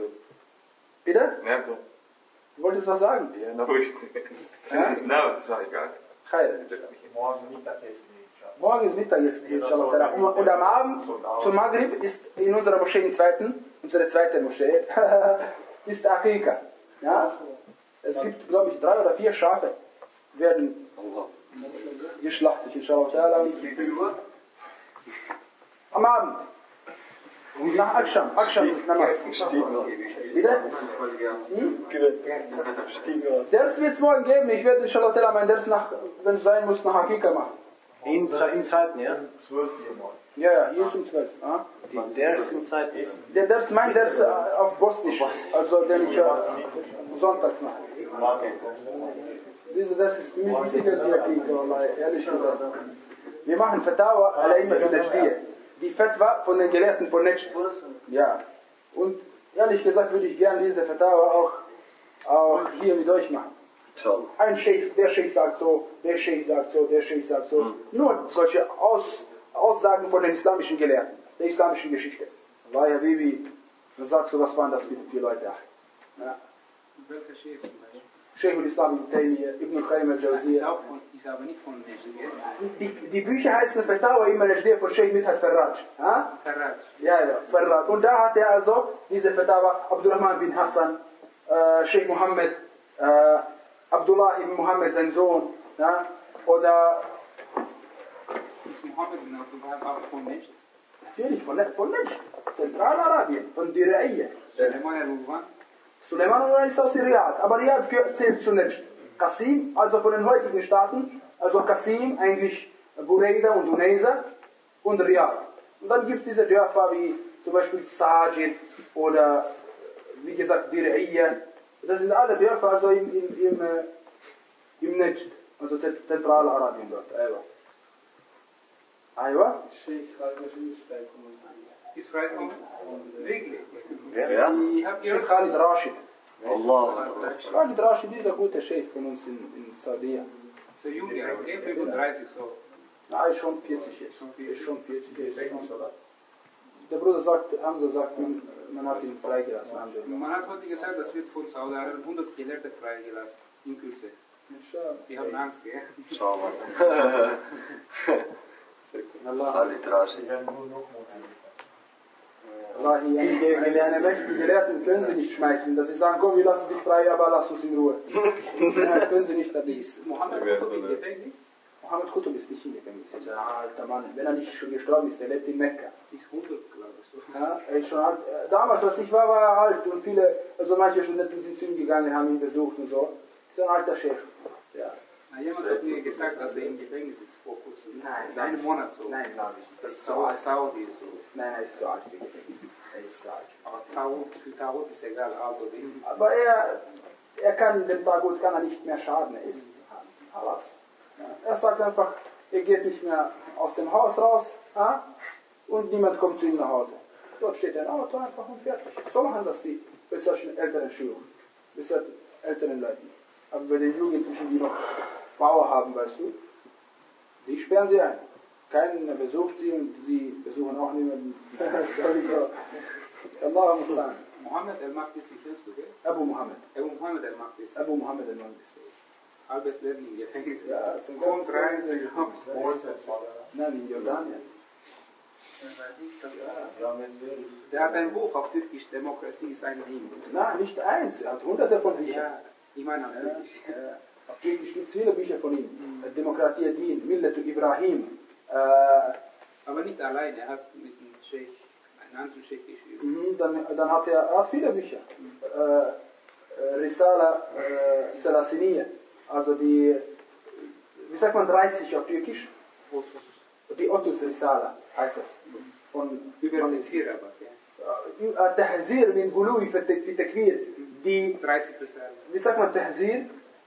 Bitte? Ja, klar. Du wolltest was sagen? Ja, na, wurscht. Ja? Nein, das war egal. Morgen Mittagessen. Morgen ist Mittagessen, inshallah. Und, und am Abend, zum Maghrib, ist in unserer Moschee im zweiten, unsere zweite Moschee, ist Aqiqa. Ja? Es gibt, glaube ich, drei oder vier Schafe, werden geschlachtet, inshallah. Wie viel Uhr? Am Abend. Nach Aksham. Aksham Namas. Wieder? Hm? Ders wird es morgen geben. Ich werde inshallah mein Ders, nach, wenn es sein muss, nach Aqiqa machen. In, im zweiten, ja? zwölf Uhr morgen. Ja, ja, hier ist um zwölf. Ah? Der ist im zweiten. Der Ders, mein Ders auf Bosnisch. Also den ich äh, sonntags mache. Diese Ders ist für mich wichtiger als die Aqiqa, ehrlich gesagt. Wir machen Fatawa al-Aimma al-Najdiyya. Die Fatwa von den Gelehrten von Najd. Ja. Und ehrlich gesagt würde ich gerne diese Fatawa auch, auch hier mit euch machen. Ein Sheikh, der Sheikh sagt so, der Sheikh sagt so, der Sheikh sagt so. Nur solche Aus, Aussagen von den islamischen Gelehrten, der islamischen Geschichte. Allah, ja, Bibi, dann sagst du, was waren das für, für Leute? Ja. Welcher Sheikh zum Beispiel? Sheikh al-Islam ibn Taymiyyah, Ibn Qayyim al-Jawziyya. Ist aber nicht von Najd. Die, die Bücher heißen Fatawa immer Najd von Sheikh Midhat Farraj. Ha? Farraj. Ja, ja, Farraj. Und da hat er also diese Fatawa Abdurrahman bin Hassan, äh, Sheikh Mohammed, äh, Abdullah ibn Muhammad, sein Sohn, ja? Oder Ist Mohammed bin Abdullah auch von Najd? natürlich von, von Najd, Zentralarabien, von Dira'iyya. Suleiman al-Ruwan. Suleiman al-Ruwan ist aus Riyadh, aber Riyadh zählt zu Najd. Qasim, also von den heutigen Staaten, also Qasim, eigentlich Buraida und Unayza und Riyadh. Und dann gibt es diese Dörfer wie zum Beispiel Sajid oder wie gesagt Dira'iyya. Das sind alle Dörfer also im, im, im, äh, im Najd, also Zentralarabien dort. Aywa. Aywa? Ist freikommen? Wirklich? Ja? Sheikh Khalid Rashid. Allah. Khalid Rashid ist ein guter Sheikh von uns in, in Saudi. So jung, ja, fünfunddreißig so. Na, ist schon vierzig jetzt. Ist schon vierzig jetzt. Der Bruder sagt, Hamza sagt, man, man hat ihn freigelassen. Man hat heute gesagt, das wird von Saudi-Arabien hundert Gelehrte freigelassen. In Kürze. Die haben Angst, gell? Schau mal. Khalid Rashid. Allah, die Gelehrten können sie nicht schmeicheln, dass sie sagen, komm, wir lassen dich frei, aber lass uns in Ruhe. Nein, können sie nicht. Ist Mohammed Qutb im Gefängnis? Mohammed Qutb ist nicht im Gefängnis. Er ist ein alter Mann. Wenn er nicht schon gestorben ist, er lebt in Mekka. Ist hundert, glaube ich. So. Ja, er ist schon alt. Damals, als ich war, war er alt und viele, also manche Studenten sind zu ihm gegangen, haben ihn besucht und so. Ist ein alter Chef. Ja. Na, jemand hat mir gesagt, dass er im Gefängnis ist vor kurzem. Nein, einen Monat so. Nein, glaube ich nicht. Das ist so Saudi so. Nein, er ist zu alt für Gefängnis. Er ist zu alt. Aber Tagut, für Tagut ist egal, alt oder nicht. Aber er, er kann, dem Tagut kann er nicht mehr schaden. Er ist alles. Ja. Er sagt einfach, er geht nicht mehr aus dem Haus raus. Ja? und niemand kommt zu ihm nach Hause. Dort steht ein Auto einfach und fertig. So machen das die bei solchen älteren Schülern, bei solchen älteren Leuten. Aber bei den Jugendlichen, die noch Power haben, weißt du, die sperren sie ein. Keiner besucht sie und sie besuchen auch niemanden. Sowieso. Allah muss sagen. Mohammed al-Maqdisi kennst du, gell? Abu Muhammad. Abu Muhammad al-Maqdisi. Abu Muhammad al-Maqdisi. Halbes Leben im Gefängnis. Ja, zum Kommt rein, Nein, in Jordanien. Der hat ein Buch auf Türkisch, Demokratie ist ein Ding. Nein, nicht eins, er hat hunderte von Büchern. Ja, ich meine auf Türkisch. Ja, ja. Auf Türkisch gibt es viele Bücher von ihm. Mhm. Demokratie Din, Millatu Ibrahim. Äh, Aber nicht alleine, er hat mit dem Sheikh, einen anderen Sheikh geschrieben. Mhm, dann, dann hat er, er hat viele Bücher. Mhm. Äh, Risala äh, Salasiniya, also die, wie sagt man dreißig auf Türkisch? Die Otus Risala heißt das. Von, über den Sirabat, ja. Tahzir min Gului fi Takfir. Die dreißig Risala. Wie sagt man Tahzir?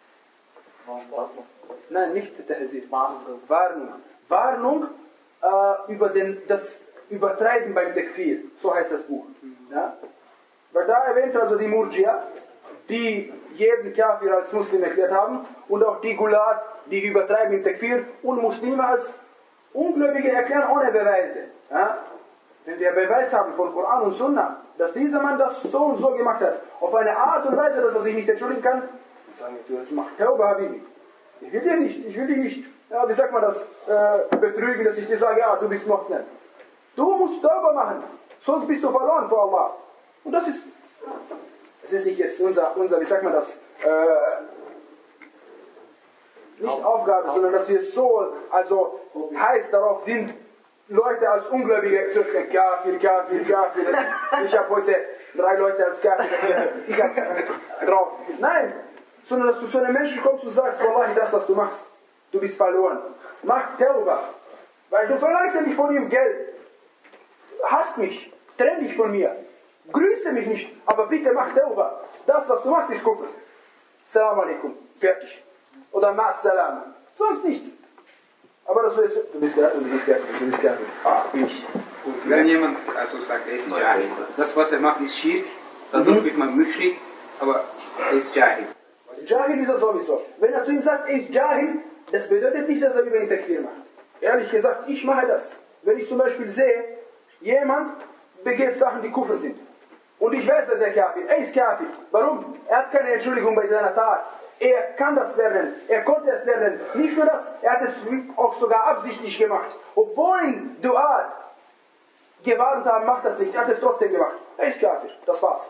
Nein, nicht Tahzir. Warnung. Warnung äh, über den, das Übertreiben beim Takfir. So heißt das Buch. Mhm. Ja? Weil da erwähnt also die Murjia, die jeden Kafir als Muslim erklärt haben, und auch die Gulat, die übertreiben im Takfir, und Muslime als Ungläubige erklären ohne Beweise. Ja? Wenn wir Beweis haben von Koran und Sunnah, dass dieser Mann das so und so gemacht hat, auf eine Art und Weise, dass er sich nicht entschuldigen kann, dann sagen wir, du machst Tauba, Habibi. Ich will dir nicht, ich will dir nicht, ja, wie sagt man das, äh, betrügen, dass ich dir sage, ja, du bist Moslem. Du musst Tauba machen, sonst bist du verloren vor Allah. Und das ist, das ist nicht jetzt unser, unser wie sagt man das, äh, nicht Aufgabe, sondern dass wir so, also heiß darauf sind, Leute als Ungläubige zu erklären, Kafir, Kafir, Kafir. Ich habe heute drei Leute als Kafir, ich hab's drauf. Nein, sondern dass du zu einem Menschen kommst und sagst, Wallahi, das, was du machst, du bist verloren. Mach Tauba, weil du verlangst ja nicht von ihm Geld. Hasst mich, trenn dich von mir, grüße mich nicht, aber bitte mach Tauba. Das, was du machst, ist Kufr. Salam alaikum, fertig. Oder Ma'as Salam, sonst nichts. Aber das ist, du bist Kafir, du bist Kafir, du bist Kafir. Ah, ich. Und wenn jemand also sagt, er ist Jahil, das, was er macht, ist Schirk, dadurch mhm. wird man Mushrik, aber er ist Jahil. Jahil ist er sowieso. Wenn er zu ihm sagt, er ist Jahil, das bedeutet nicht, dass er über den Takfir macht. Ehrlich gesagt, ich mache das. Wenn ich zum Beispiel sehe, jemand begeht Sachen, die Kufr sind. Und ich weiß, dass er Kafir, er ist Kafir. Warum? Er hat keine Entschuldigung bei seiner Tat. Er kann das lernen, er konnte es lernen. Nicht nur das, er hat es auch sogar absichtlich gemacht. Obwohl ihn Duat gewarnt haben, macht das nicht. Er hat es trotzdem gemacht. Er ist Kafir, das war's.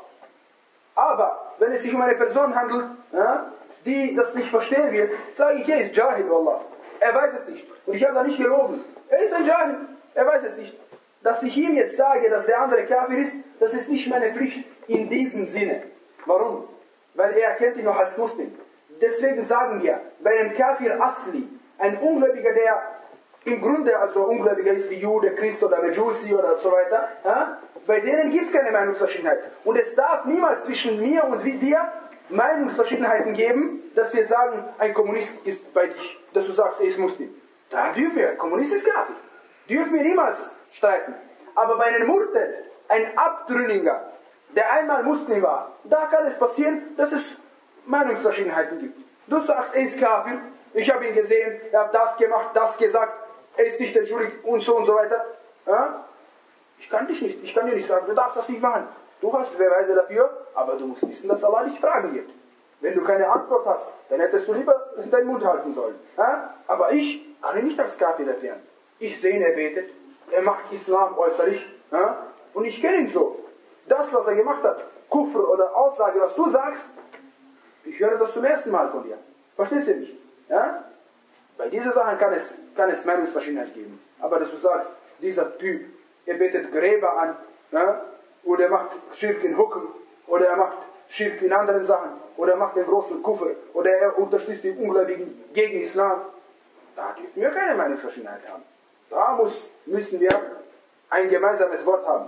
Aber wenn es sich um eine Person handelt, ja, die das nicht verstehen wird, sage ich, er ist Jahil, Wallah. Er weiß es nicht. Und ich habe da nicht gelogen. Er ist ein Jahil, er weiß es nicht. Dass ich ihm jetzt sage, dass der andere Kafir ist, das ist nicht meine Pflicht in diesem Sinne. Warum? Weil er erkennt ihn noch als Muslim. Deswegen sagen wir, bei einem Kafir Asli, ein Ungläubiger, der im Grunde also Ungläubiger ist wie Jude, Christ oder Mejusi oder so weiter, ja, bei denen gibt es keine Meinungsverschiedenheit. Und es darf niemals zwischen mir und dir Meinungsverschiedenheiten geben, dass wir sagen, ein Kommunist ist bei dich, dass du sagst, er ist Muslim. Da dürfen wir, Kommunist ist Kafir. Dürfen wir niemals streiten. Aber bei einem Murtad, ein Abtrünniger, der einmal Muslim war, da kann es passieren, dass es Meinungsverschiedenheiten gibt. Du sagst, er ist Kafir, ich habe ihn gesehen, er hat das gemacht, das gesagt, er ist nicht entschuldigt und so und so weiter. Ja? Ich kann dich nicht, ich kann dir nicht sagen, du darfst das nicht machen. Du hast Beweise dafür, aber du musst wissen, dass Allah dich fragen wird. Wenn du keine Antwort hast, dann hättest du lieber deinen Mund halten sollen. Ja? Aber ich kann ihn nicht als Kafir erklären. Ich sehe ihn, er betet, er macht Islam äußerlich, ja? Und ich kenne ihn so. Das, was er gemacht hat, Kufr oder Aussage, was du sagst, ich höre das zum ersten Mal von dir. Verstehst du mich? Ja? Bei diesen Sachen kann es, kann es Meinungsverschiedenheit geben. Aber dass du sagst, dieser Typ, er betet Gräber an, ja? Oder er macht Schirk in Hukm, oder er macht Schirk in anderen Sachen, oder er macht den großen Kufr, oder er unterstützt die Ungläubigen gegen Islam. Da dürfen wir keine Meinungsverschiedenheit haben. Da muss, müssen wir ein gemeinsames Wort haben.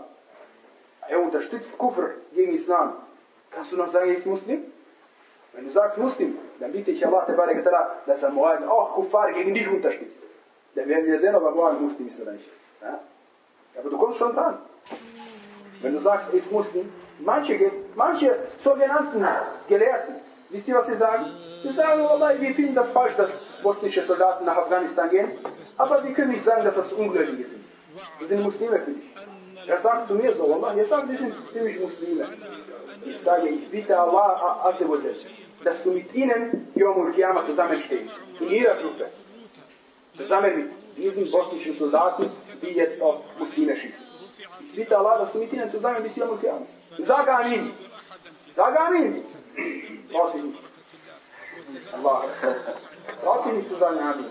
Er unterstützt Kufr gegen Islam. Kannst du noch sagen, er ist Muslim? Wenn du sagst Muslim, dann bitte ich Allah, dass er morgen auch Kuffar gegen dich unterstützt. Dann werden wir sehen, ob er morgen Muslim ist oder nicht. Ja? Aber du kommst schon dran. Wenn du sagst, es mussten manche, manche sogenannten Gelehrten, wisst ihr, was sie sagen? Sie sagen, Wallahi, wir finden das falsch, dass bosnische Soldaten nach Afghanistan gehen, aber wir können nicht sagen, dass das Ungläubige sind. Das sind Muslime für dich. Er sagt zu mir so, Wallah, er sagt, die sind für mich Muslime. Ich sage, ich bitte Allah, dass du mit ihnen Yom al-Qiyamah zusammenstehst. In jeder Gruppe. Zusammen mit diesen bosnischen Soldaten, die jetzt auf Muslime schießen. Ich bitte Allah, dass du mit ihnen zusammen bist Yom al-Qiyamah. Sag Amin. Sag Amin. Brauchst du nicht. Allah. Brauchst du nicht zu sagen Amin.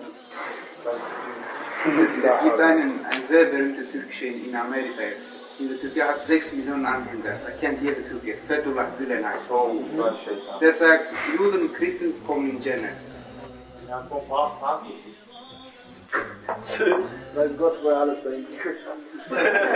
Es, es gibt einen, einen sehr berühmten Türkchen in Amerika jetzt. In der Türkei hat sechs Millionen Anhänger. Da kennt jeder Türke. Fethullah Gülen heißt. Der sagt, Juden und Christen kommen in Jannah. Weiß Gott, wo er alles bei ihm Christ hat.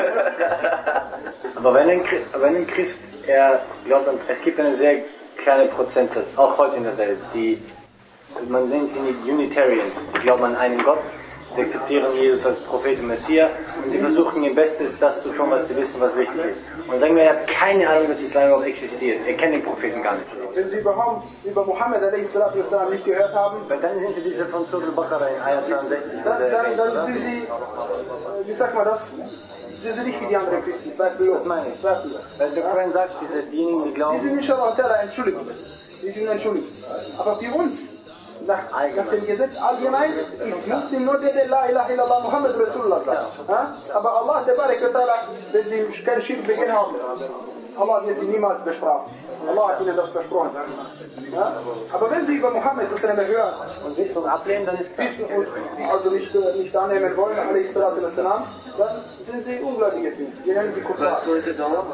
Aber wenn ein, wenn ein Christ, er glaubt, es gibt einen sehr kleinen Prozentsatz, auch heute in der Welt, die, man nennt sie nicht Unitarians, die glauben an einen Gott, sie akzeptieren Jesus als Prophet und Messias und sie versuchen ihr Bestes, das zu tun, was sie wissen, was wichtig ist. Und sagen wir, er hat keine Ahnung, dass Islam überhaupt existiert, er kennt den Propheten gar nicht. Wenn sie überhaupt über Muhammad a s nicht gehört haben, weil dann sind sie diese von Surah al-Baqarah in Ayat zweiundsechzig. Dann, dann, dann sind sie, wie sagt man das? Sie sind nicht wie die anderen Christen, zweifellos. Das meine ich. Zweifellos. Weil der Koran sagt, diese diejenigen, die glauben... Die sind inshallah entschuldigt. Die sind entschuldigt. Aber für uns, nach, nach dem Gesetz allgemein, ist Muslim nur der, der La ilaha illallah Muhammad Rasulullah sagt. Aber Allah, der Barak wa ta'ala, wenn sie keinen Schirk begangen haben, Allah wird sie niemals bestrafen. Allah hat ihnen das versprochen. Ja? Aber wenn sie über Muhammad hören und wissen und ablehnen, dann ist wissen und also nicht, nicht annehmen wollen, dann sind sie Ungläubige für uns. Wir nennen sie Kuffar. Was sollte dauern?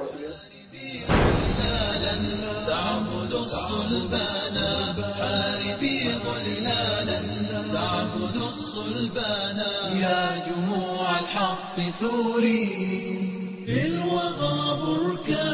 تعبد الصلبان حاربي ضلالا تعبد الصلبان يا جموع الحق ثوري في الوغى بركان